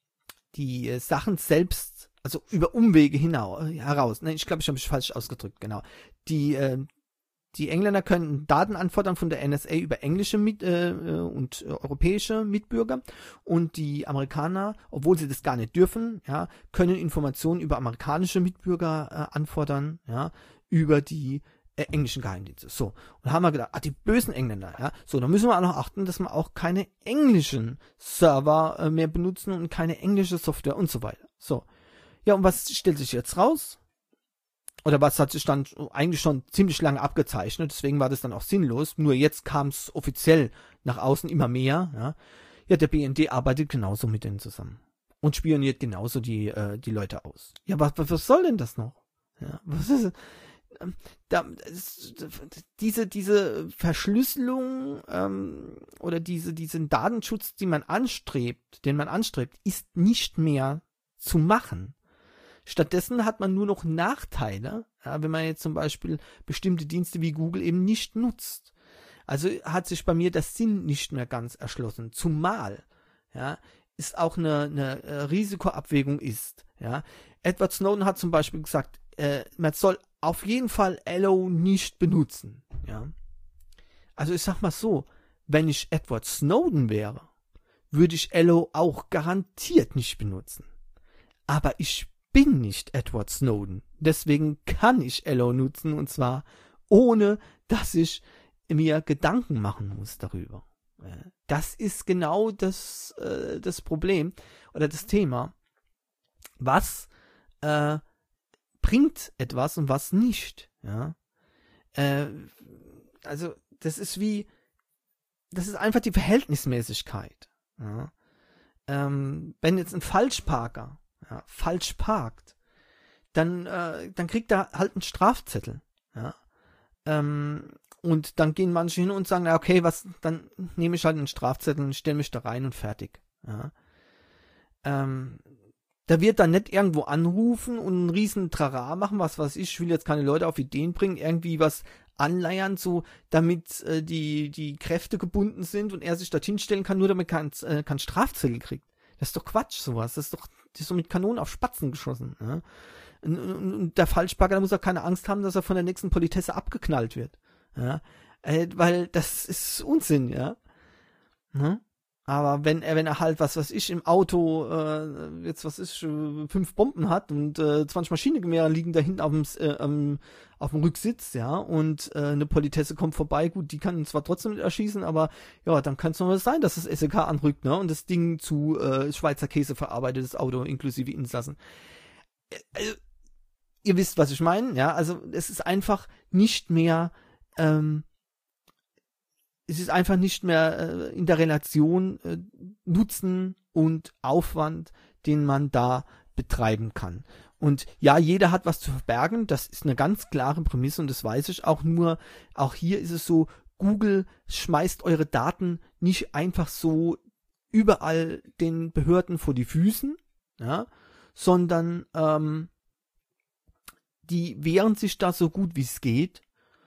die äh, Sachen selbst, also über Umwege hinaus, heraus. Nein, ich glaube, ich habe mich falsch ausgedrückt, genau. Die äh, Die Engländer können Daten anfordern von der N S A über englische mit, äh, und äh, europäische Mitbürger, und die Amerikaner, obwohl sie das gar nicht dürfen, ja, können Informationen über amerikanische Mitbürger äh, anfordern, ja, über die äh, englischen Geheimdienste. So, und da haben wir gedacht, ah, die bösen Engländer, ja, so, da müssen wir auch noch achten, dass wir auch keine englischen Server äh, mehr benutzen und keine englische Software und so weiter. So, ja, und was stellt sich jetzt raus? Oder was hat sich dann eigentlich schon ziemlich lange abgezeichnet, deswegen war das dann auch sinnlos, nur jetzt kam es offiziell nach außen immer mehr, ja. Ja, der B N D arbeitet genauso mit denen zusammen und spioniert genauso die äh, die Leute aus. Ja, was, was soll denn das noch? Ja, was ist da, diese diese Verschlüsselung ähm, oder diese diesen Datenschutz, den man anstrebt, den man anstrebt, ist nicht mehr zu machen. Stattdessen hat man nur noch Nachteile, ja, wenn man jetzt zum Beispiel bestimmte Dienste wie Google eben nicht nutzt. Also hat sich bei mir der Sinn nicht mehr ganz erschlossen. Zumal, ja, es auch eine, eine Risikoabwägung ist. Ja. Edward Snowden hat zum Beispiel gesagt, äh, man soll auf jeden Fall Allo nicht benutzen. Ja. Also ich sag mal so, wenn ich Edward Snowden wäre, würde ich Allo auch garantiert nicht benutzen. Aber ich bin nicht Edward Snowden. Deswegen kann ich Allo nutzen, und zwar ohne, dass ich mir Gedanken machen muss darüber. Das ist genau das, äh, das Problem oder das Thema. Was äh, bringt etwas und was nicht? Ja? Äh, also das ist wie, das ist einfach die Verhältnismäßigkeit. Ja? Ähm, wenn jetzt ein Falschparker Ja, falsch parkt, dann, äh, dann kriegt er halt einen Strafzettel. Ja? Ähm, und dann gehen manche hin und sagen, okay, was, dann nehme ich halt einen Strafzettel und stelle mich da rein und fertig. Ja? Ähm, da wird dann nicht irgendwo anrufen und einen riesen Trara machen, was weiß ich, ich will jetzt keine Leute auf Ideen bringen, irgendwie was anleiern, so damit äh, die, die Kräfte gebunden sind und er sich dorthin stellen kann, nur damit kein, äh, kein Strafzettel kriegt. Das ist doch Quatsch, sowas. Das ist doch, das ist so mit Kanonen auf Spatzen geschossen. Ja? Und, und, und der Falschparker, da muss er keine Angst haben, dass er von der nächsten Politesse abgeknallt wird. Ja? Äh, weil das ist Unsinn, ja. Hm? Aber wenn er, wenn er halt, was weiß ich, im Auto, äh, jetzt was ist, äh, fünf Bomben hat und äh, zwanzig Maschinengewehre liegen da hinten auf dem, äh, ähm, auf dem Rücksitz, ja, und äh, eine Politesse kommt vorbei, gut, die kann ihn zwar trotzdem nicht erschießen, aber ja, dann kann es noch mal sein, dass das S E K anrückt, ne, und das Ding zu äh, Schweizer Käse verarbeitetes Auto inklusive Insassen. Äh, ihr wisst, was ich meine, ja, also es ist einfach nicht mehr, ähm, es ist einfach nicht mehr äh, in der Relation äh, Nutzen und Aufwand, den man da betreiben kann. Und ja, jeder hat was zu verbergen, das ist eine ganz klare Prämisse und das weiß ich auch, nur, auch hier ist es so, Google schmeißt eure Daten nicht einfach so überall den Behörden vor die Füßen, ja, sondern ähm, die wehren sich da so gut wie es geht.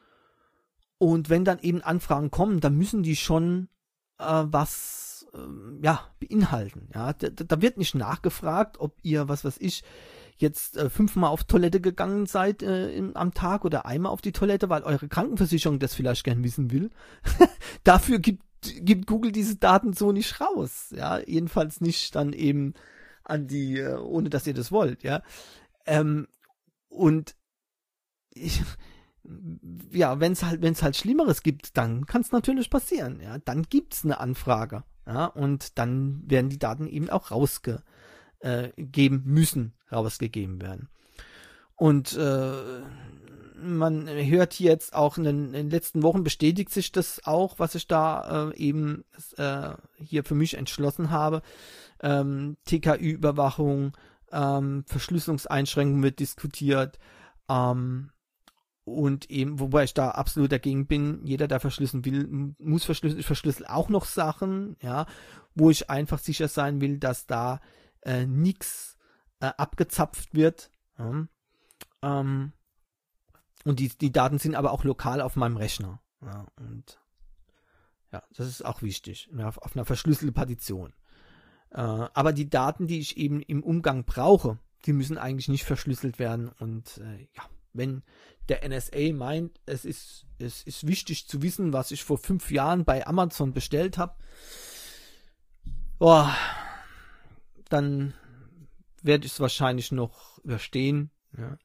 Und wenn dann eben Anfragen kommen, dann müssen die schon äh, was äh, ja, beinhalten. Ja? Da, da wird nicht nachgefragt, ob ihr, was weiß ich, jetzt äh, fünfmal auf Toilette gegangen seid äh, im, am Tag oder einmal auf die Toilette, weil eure Krankenversicherung das vielleicht gern wissen will. Dafür gibt, gibt Google diese Daten so nicht raus. Ja? Jedenfalls nicht dann eben an die, äh, ohne dass ihr das wollt. Ja, ähm, und ich... Ja, wenn es halt, wenn es halt Schlimmeres gibt, dann kann es natürlich passieren. Ja, dann gibt's eine Anfrage. Ja, und dann werden die Daten eben auch rausgegeben äh, müssen, rausgegeben werden. Und äh, man hört hier jetzt auch in den, in den letzten Wochen bestätigt sich das auch, was ich da äh, eben äh, hier für mich entschlossen habe. Ähm, T K Ü-Überwachung, ähm, Verschlüsselungseinschränkungen wird diskutiert. Ähm, Und eben, wobei ich da absolut dagegen bin, jeder, der verschlüsseln will, muss verschlüsseln. Ich verschlüssel auch noch Sachen, ja, wo ich einfach sicher sein will, dass da äh, nichts äh, abgezapft wird. Ja. Ähm, und die, die Daten sind aber auch lokal auf meinem Rechner. Ja, und ja, das ist auch wichtig, ja, auf, auf einer verschlüsselten Partition. Äh, aber die Daten, die ich eben im Umgang brauche, die müssen eigentlich nicht verschlüsselt werden. Und äh, ja, wenn der N S A meint, es ist, es ist wichtig zu wissen, was ich vor fünf Jahren bei Amazon bestellt habe, oh, dann werde ich es wahrscheinlich noch überstehen. Ja.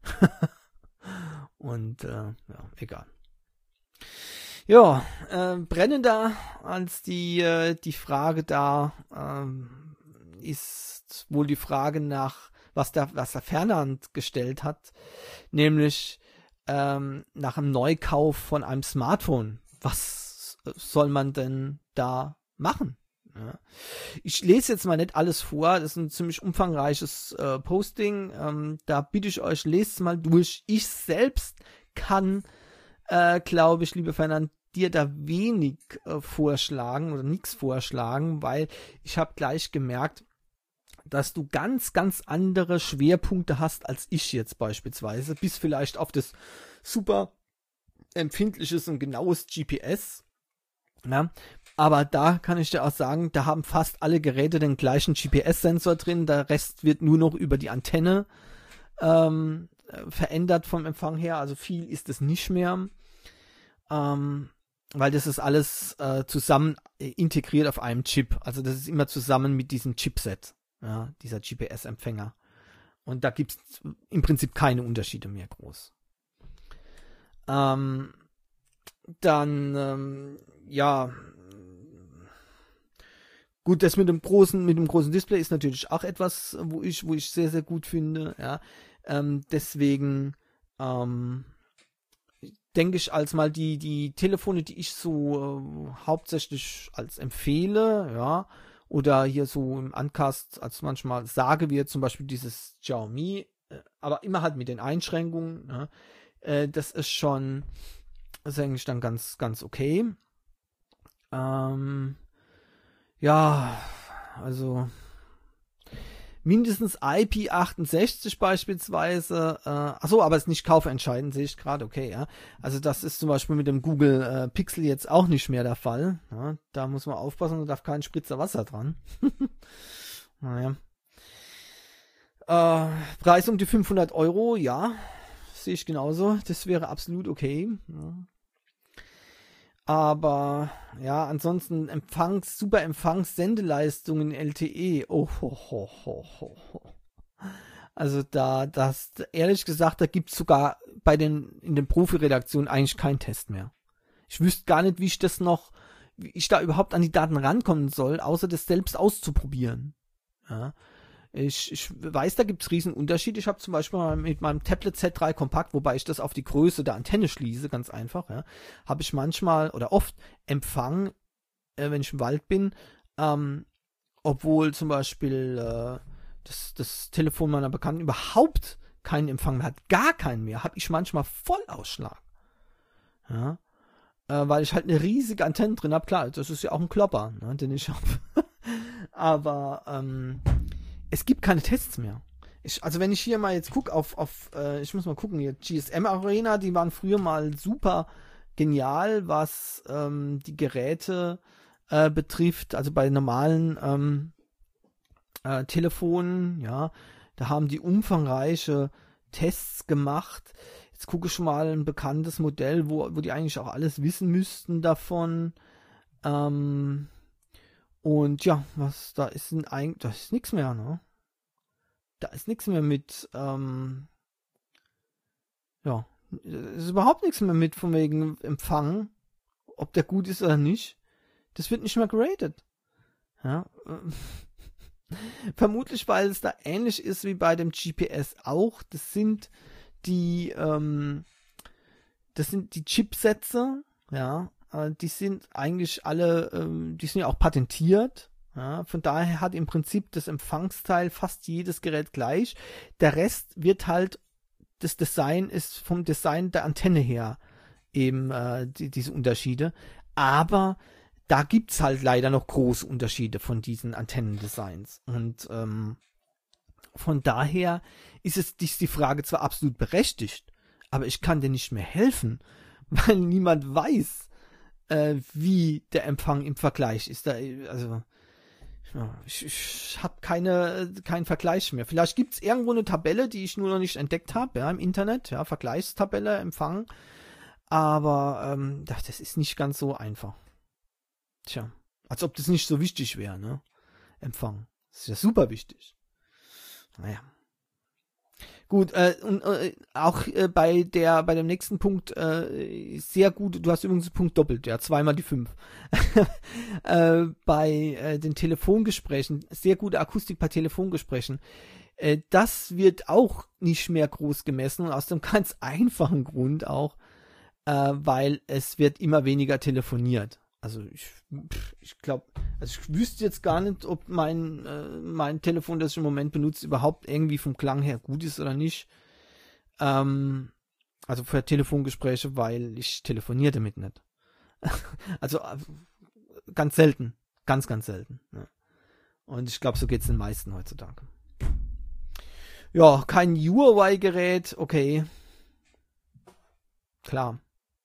Und äh, ja, egal. Ja, äh, brennender als die, äh, die Frage da äh, ist wohl die Frage nach, was der, was der Fernand gestellt hat, nämlich ähm, nach einem Neukauf von einem Smartphone. Was soll man denn da machen? Ja. Ich lese jetzt mal nicht alles vor, das ist ein ziemlich umfangreiches äh, Posting, ähm, da bitte ich euch, lest es mal durch. Ich selbst kann, äh, glaube ich, liebe Fernand, dir da wenig äh, vorschlagen oder nichts vorschlagen, weil ich habe gleich gemerkt, dass du ganz, ganz andere Schwerpunkte hast als ich jetzt beispielsweise, bis vielleicht auf das super empfindliches und genaues G P S. Ja, aber da kann ich dir auch sagen, da haben fast alle Geräte den gleichen G P S-Sensor drin, der Rest wird nur noch über die Antenne ähm, verändert vom Empfang her, also viel ist es nicht mehr, ähm, weil das ist alles äh, zusammen integriert auf einem Chip, also das ist immer zusammen mit diesem Chipset. Ja, dieser G P S-Empfänger. Und da gibt es im Prinzip keine Unterschiede mehr groß. Ähm, dann, ähm, ja, gut, das mit dem großen, mit dem großen Display ist natürlich auch etwas, wo ich, wo ich sehr, sehr gut finde. Ja, ähm, deswegen ähm, denke ich, als mal die, die Telefone, die ich so äh, hauptsächlich als empfehle, ja, oder hier so im Uncast als manchmal sage, wie zum Beispiel dieses Xiaomi, äh, aber immer halt mit den Einschränkungen, ne? äh, das ist schon, das ist eigentlich dann ganz, ganz okay. Ähm, ja, also mindestens I P achtundsechzig beispielsweise, äh, achso, aber es ist nicht kaufentscheidend, sehe ich gerade, okay, ja. Also das ist zum Beispiel mit dem Google äh, Pixel jetzt auch nicht mehr der Fall. Ja? Da muss man aufpassen, da darf kein Spritzer Wasser dran. Naja. Äh, Preis um die fünfhundert Euro, ja, sehe ich genauso. Das wäre absolut okay. Ja. Aber ja, ansonsten Empfangs, super Empfangssendeleistungen L T E. Oh, ho, ho, ho, ho, ho. Also da, das, ehrlich gesagt, da gibt's sogar bei den, in den Profi-Redaktionen eigentlich keinen Test mehr. Ich wüsste gar nicht, wie ich das noch, wie ich da überhaupt an die Daten rankommen soll, außer das selbst auszuprobieren. Ja. Ich, ich weiß, da gibt's riesen Unterschiede. Ich habe zum Beispiel mal mit meinem Tablet Z drei Kompakt, wobei ich das auf die Größe der Antenne schließe, ganz einfach, ja, habe ich manchmal oder oft Empfang, äh, wenn ich im Wald bin, ähm, obwohl zum Beispiel äh, das, das Telefon meiner Bekannten überhaupt keinen Empfang mehr hat, gar keinen mehr, habe ich manchmal Vollausschlag. Ja, äh, weil ich halt eine riesige Antenne drin habe. Klar, das ist ja auch ein Klopper, ne, den ich habe. Aber ähm, es gibt keine Tests mehr. Ich, also wenn ich hier mal jetzt gucke auf, auf äh, ich muss mal gucken, hier G S M Arena, die waren früher mal super genial, was ähm, die Geräte äh, betrifft, also bei normalen ähm, äh, Telefonen, ja, da haben die umfangreiche Tests gemacht. Jetzt gucke ich mal ein bekanntes Modell, wo, wo die eigentlich auch alles wissen müssten davon. Ähm, Und ja, was da ist denn eigentlich, da ist nichts mehr, ne? Da ist nichts mehr mit, ähm, ja, ist überhaupt nichts mehr mit von wegen Empfang, ob der gut ist oder nicht. Das wird nicht mehr geratet. Ja. Vermutlich, weil es da ähnlich ist wie bei dem G P S auch. Das sind die, ähm, das sind die Chipsätze, ja. Die sind eigentlich alle, die sind ja auch patentiert. Ja, von daher hat im Prinzip das Empfangsteil fast jedes Gerät gleich. Der Rest wird halt, das Design ist vom Design der Antenne her eben äh, die, diese Unterschiede. Aber da gibt's halt leider noch große Unterschiede von diesen Antennendesigns. Und ähm, von daher ist es ist die Frage zwar absolut berechtigt, aber ich kann dir nicht mehr helfen, weil niemand weiß, Äh, wie der Empfang im Vergleich ist. Da, also ja, ich, ich habe keine keinen Vergleich mehr. Vielleicht gibt es irgendwo eine Tabelle, die ich nur noch nicht entdeckt habe, ja, im Internet, ja, Vergleichstabelle, Empfang. Aber ähm, das ist nicht ganz so einfach. Tja, als ob das nicht so wichtig wäre, ne? Empfang. Das ist ja super wichtig. Naja. Gut, äh, und äh, auch äh, bei der bei dem nächsten Punkt äh, sehr gut, du hast übrigens den Punkt doppelt, ja, zweimal die fünf. äh, bei äh, den Telefongesprächen, sehr gute Akustik bei Telefongesprächen, äh, das wird auch nicht mehr groß gemessen und aus einem ganz einfachen Grund auch, äh, weil es wird immer weniger telefoniert. Also ich, ich glaube, also ich wüsste jetzt gar nicht, ob mein, äh, mein Telefon, das ich im Moment benutze, überhaupt irgendwie vom Klang her gut ist oder nicht. Ähm, also für Telefongespräche, weil ich telefoniere damit nicht. Also ganz selten. Ganz, ganz selten. Ja. Und ich glaube, so geht es den meisten heutzutage. Ja, kein Huawei-Gerät, okay. Klar.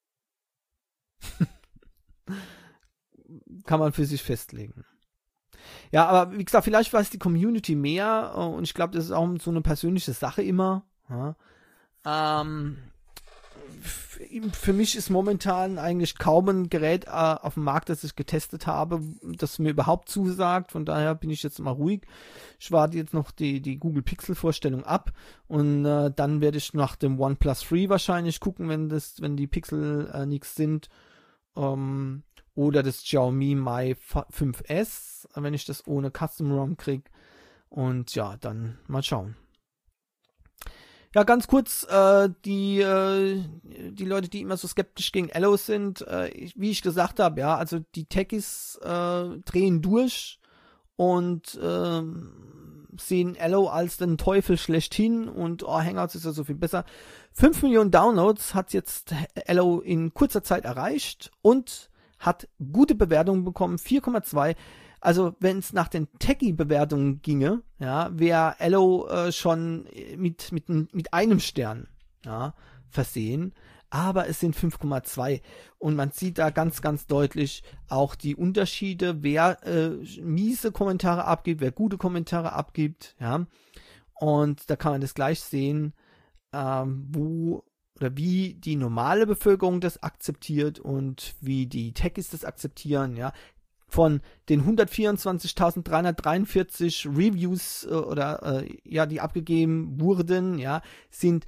Kann man für sich festlegen. Ja, aber wie gesagt, vielleicht weiß die Community mehr und ich glaube, das ist auch so eine persönliche Sache immer. Ja. Ähm, für mich ist momentan eigentlich kaum ein Gerät äh, auf dem Markt, das ich getestet habe, das mir überhaupt zusagt. Von daher bin ich jetzt mal ruhig. Ich warte jetzt noch die, die Google Pixel Vorstellung ab und äh, dann werde ich nach dem OnePlus drei wahrscheinlich gucken, wenn das, wenn die Pixel äh, nichts sind. Ähm, Oder das Xiaomi Mi fünf S, wenn ich das ohne Custom ROM kriege. Und ja, dann mal schauen. Ja, ganz kurz, äh, die äh, die Leute, die immer so skeptisch gegen Allo sind, äh, ich, wie ich gesagt habe, ja, also die Techies äh, drehen durch und äh, sehen Allo als den Teufel schlechthin und oh, Hangouts ist ja so viel besser. fünf Millionen Downloads hat jetzt Allo in kurzer Zeit erreicht und hat gute Bewertungen bekommen, vier Komma zwei. Also wenn es nach den Techie-Bewertungen ginge, ja, wäre Allo äh, schon mit, mit, mit einem Stern, ja, versehen. Aber es sind fünf Komma zwei. Und man sieht da ganz, ganz deutlich auch die Unterschiede, wer äh, miese Kommentare abgibt, wer gute Kommentare abgibt, ja. Und da kann man das gleich sehen, ähm, wo oder wie die normale Bevölkerung das akzeptiert und wie die Techies das akzeptieren, ja. Von den hundertvierundzwanzigtausenddreihundertdreiundvierzig Reviews äh, oder äh, ja, die abgegeben wurden, ja, sind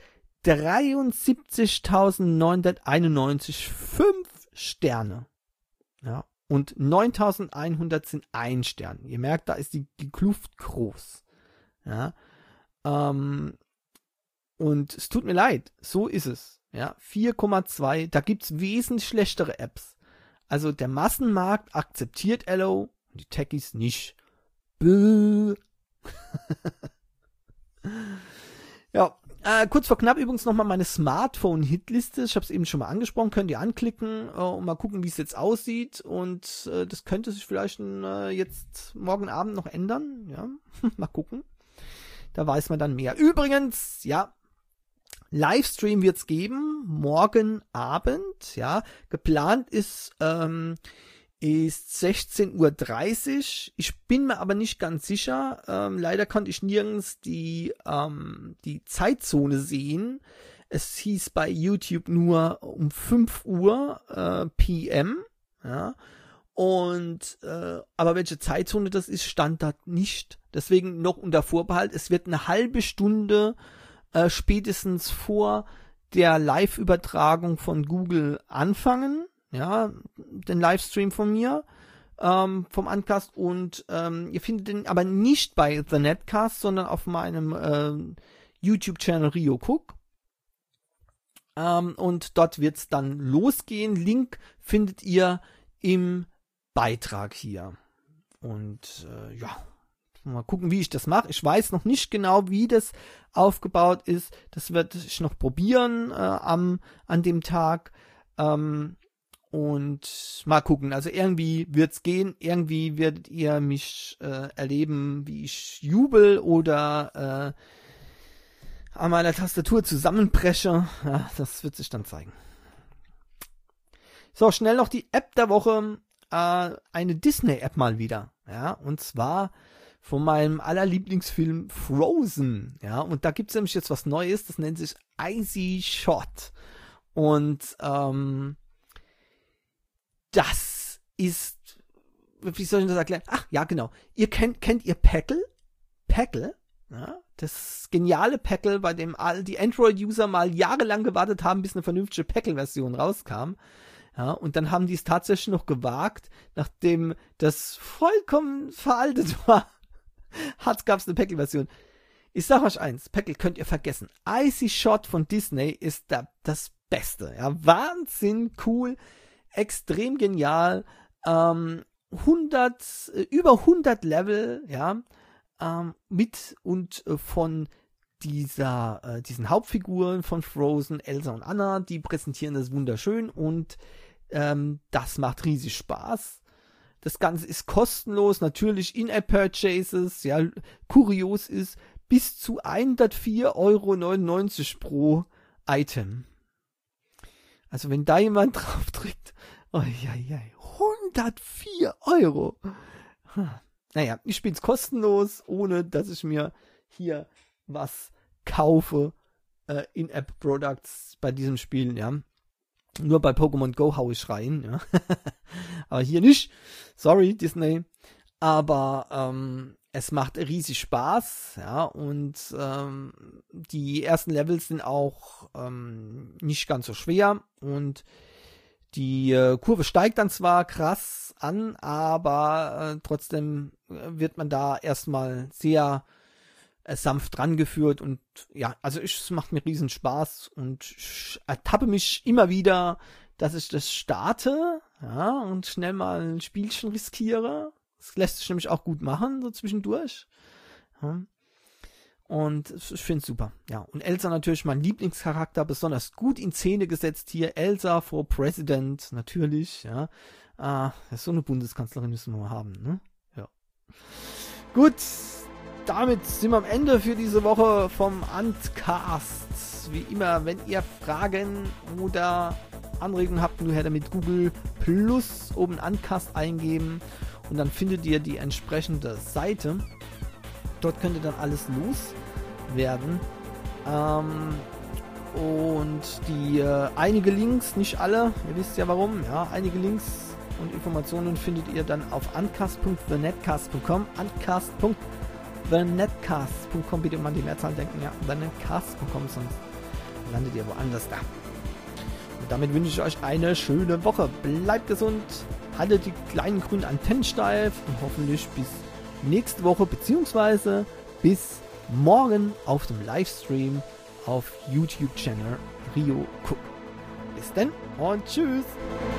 dreiundsiebzigtausendneunhunderteinundneunzig fünf Sterne. Ja, und neuntausendeinhundert sind ein Stern. Ihr merkt, da ist die, die Kluft groß. Ja, ähm, und es tut mir leid, so ist es. Ja, vier Komma zwei, da gibt's wesentlich schlechtere Apps. Also der Massenmarkt akzeptiert Allo, die Techies nicht. Bäh. Ja, äh, kurz vor knapp übrigens nochmal meine Smartphone-Hitliste. Ich habe es eben schon mal angesprochen, könnt ihr anklicken äh, und mal gucken, wie es jetzt aussieht. Und äh, das könnte sich vielleicht äh, jetzt morgen Abend noch ändern. Ja, mal gucken. Da weiß man dann mehr. Übrigens, ja, Livestream wird's geben, morgen Abend, ja, geplant ist, ähm, ist sechzehn Uhr dreißig, ich bin mir aber nicht ganz sicher, ähm, leider konnte ich nirgends die, ähm, die Zeitzone sehen, es hieß bei YouTube nur um fünf Uhr äh, P M, ja, und, äh, aber welche Zeitzone das ist, stand da nicht, deswegen noch unter Vorbehalt, es wird eine halbe Stunde Äh, spätestens vor der Live-Übertragung von Google anfangen, ja, den Livestream von mir, ähm, vom Uncast, und ähm, ihr findet den aber nicht bei The Netcast, sondern auf meinem äh, YouTube-Channel Rio Cook. Ähm, und dort wird's dann losgehen. Link findet ihr im Beitrag hier. Und äh, ja, mal gucken, wie ich das mache. Ich weiß noch nicht genau, wie das aufgebaut ist. Das werde ich noch probieren äh, am, an dem Tag. Ähm, und mal gucken. Also irgendwie wird's gehen. Irgendwie werdet ihr mich äh, erleben, wie ich jubel oder äh, an meiner Tastatur zusammenbreche. Ja, das wird sich dann zeigen. So, schnell noch die App der Woche. Äh, eine Disney-App mal wieder. Ja, und zwar von meinem allerlieblingsfilm Frozen, ja, und da gibt's nämlich jetzt was Neues, das nennt sich Icy Shot, und ähm, das ist, wie soll ich das erklären? Ach, ja, genau, ihr kennt, kennt ihr Peckle? Peckle, ja, das geniale Peckle, bei dem all die Android-User mal jahrelang gewartet haben, bis eine vernünftige Peckle-Version rauskam. Ja, und dann haben die es tatsächlich noch gewagt, nachdem das vollkommen veraltet war, hat gab's eine Peckle-Version. Ich sag euch eins, Peckle könnt ihr vergessen. Icy Shot von Disney ist da das Beste. Ja, Wahnsinn, cool, extrem genial. Ähm, hundert, äh, über hundert Level, ja, ähm, mit und äh, von dieser, äh, diesen Hauptfiguren von Frozen, Elsa und Anna, die präsentieren das wunderschön, und ähm, das macht riesig Spaß. Das Ganze ist kostenlos, natürlich In-App-Purchases, ja, kurios ist, bis zu hundertvier Euro neunundneunzig pro Item. Also wenn da jemand drauf drückt, oh ja, ja, hundertvier Euro. Hm. Naja, ich spiele es kostenlos, ohne dass ich mir hier was kaufe, äh, In-App-Products bei diesem Spiel, ja. Nur bei Pokémon Go hau ich rein, ja. Aber hier nicht. Sorry, Disney. Aber ähm, es macht riesig Spaß, ja. Und ähm, die ersten Levels sind auch ähm, nicht ganz so schwer. Und die äh, Kurve steigt dann zwar krass an, aber äh, trotzdem wird man da erstmal sehr äh, sanft rangeführt. Und ja, also ich, es macht mir riesen Spaß, und ich ertappe mich immer wieder, dass ich das starte, ja, und schnell mal ein Spielchen riskiere. Das lässt sich nämlich auch gut machen, so zwischendurch. Ja. Und ich finde es super. Ja, und Elsa natürlich mein Lieblingscharakter, besonders gut in Szene gesetzt hier. Elsa for President, natürlich, ja. Ah, so eine Bundeskanzlerin müssen wir mal haben, ne? Ja. Gut, damit sind wir am Ende für diese Woche vom Uncast. Wie immer, wenn ihr Fragen oder Anregungen habt, nur her damit Google Plus oben Uncast eingeben, und dann findet ihr die entsprechende Seite. Dort könnt ihr dann alles loswerden. Ähm, und die äh, einige Links, nicht alle, ihr wisst ja warum, ja, einige Links und Informationen findet ihr dann auf uncast punkt the netcast punkt com, uncast punkt the netcast punkt com, bitte immer an die Mehrzahl denken, ja, the netcast punkt com, sonst landet ihr woanders da. Und damit wünsche ich euch eine schöne Woche. Bleibt gesund, haltet die kleinen grünen Antennen steif und hoffentlich bis nächste Woche, beziehungsweise bis morgen auf dem Livestream auf YouTube-Channel Rio Cook. Bis dann und tschüss!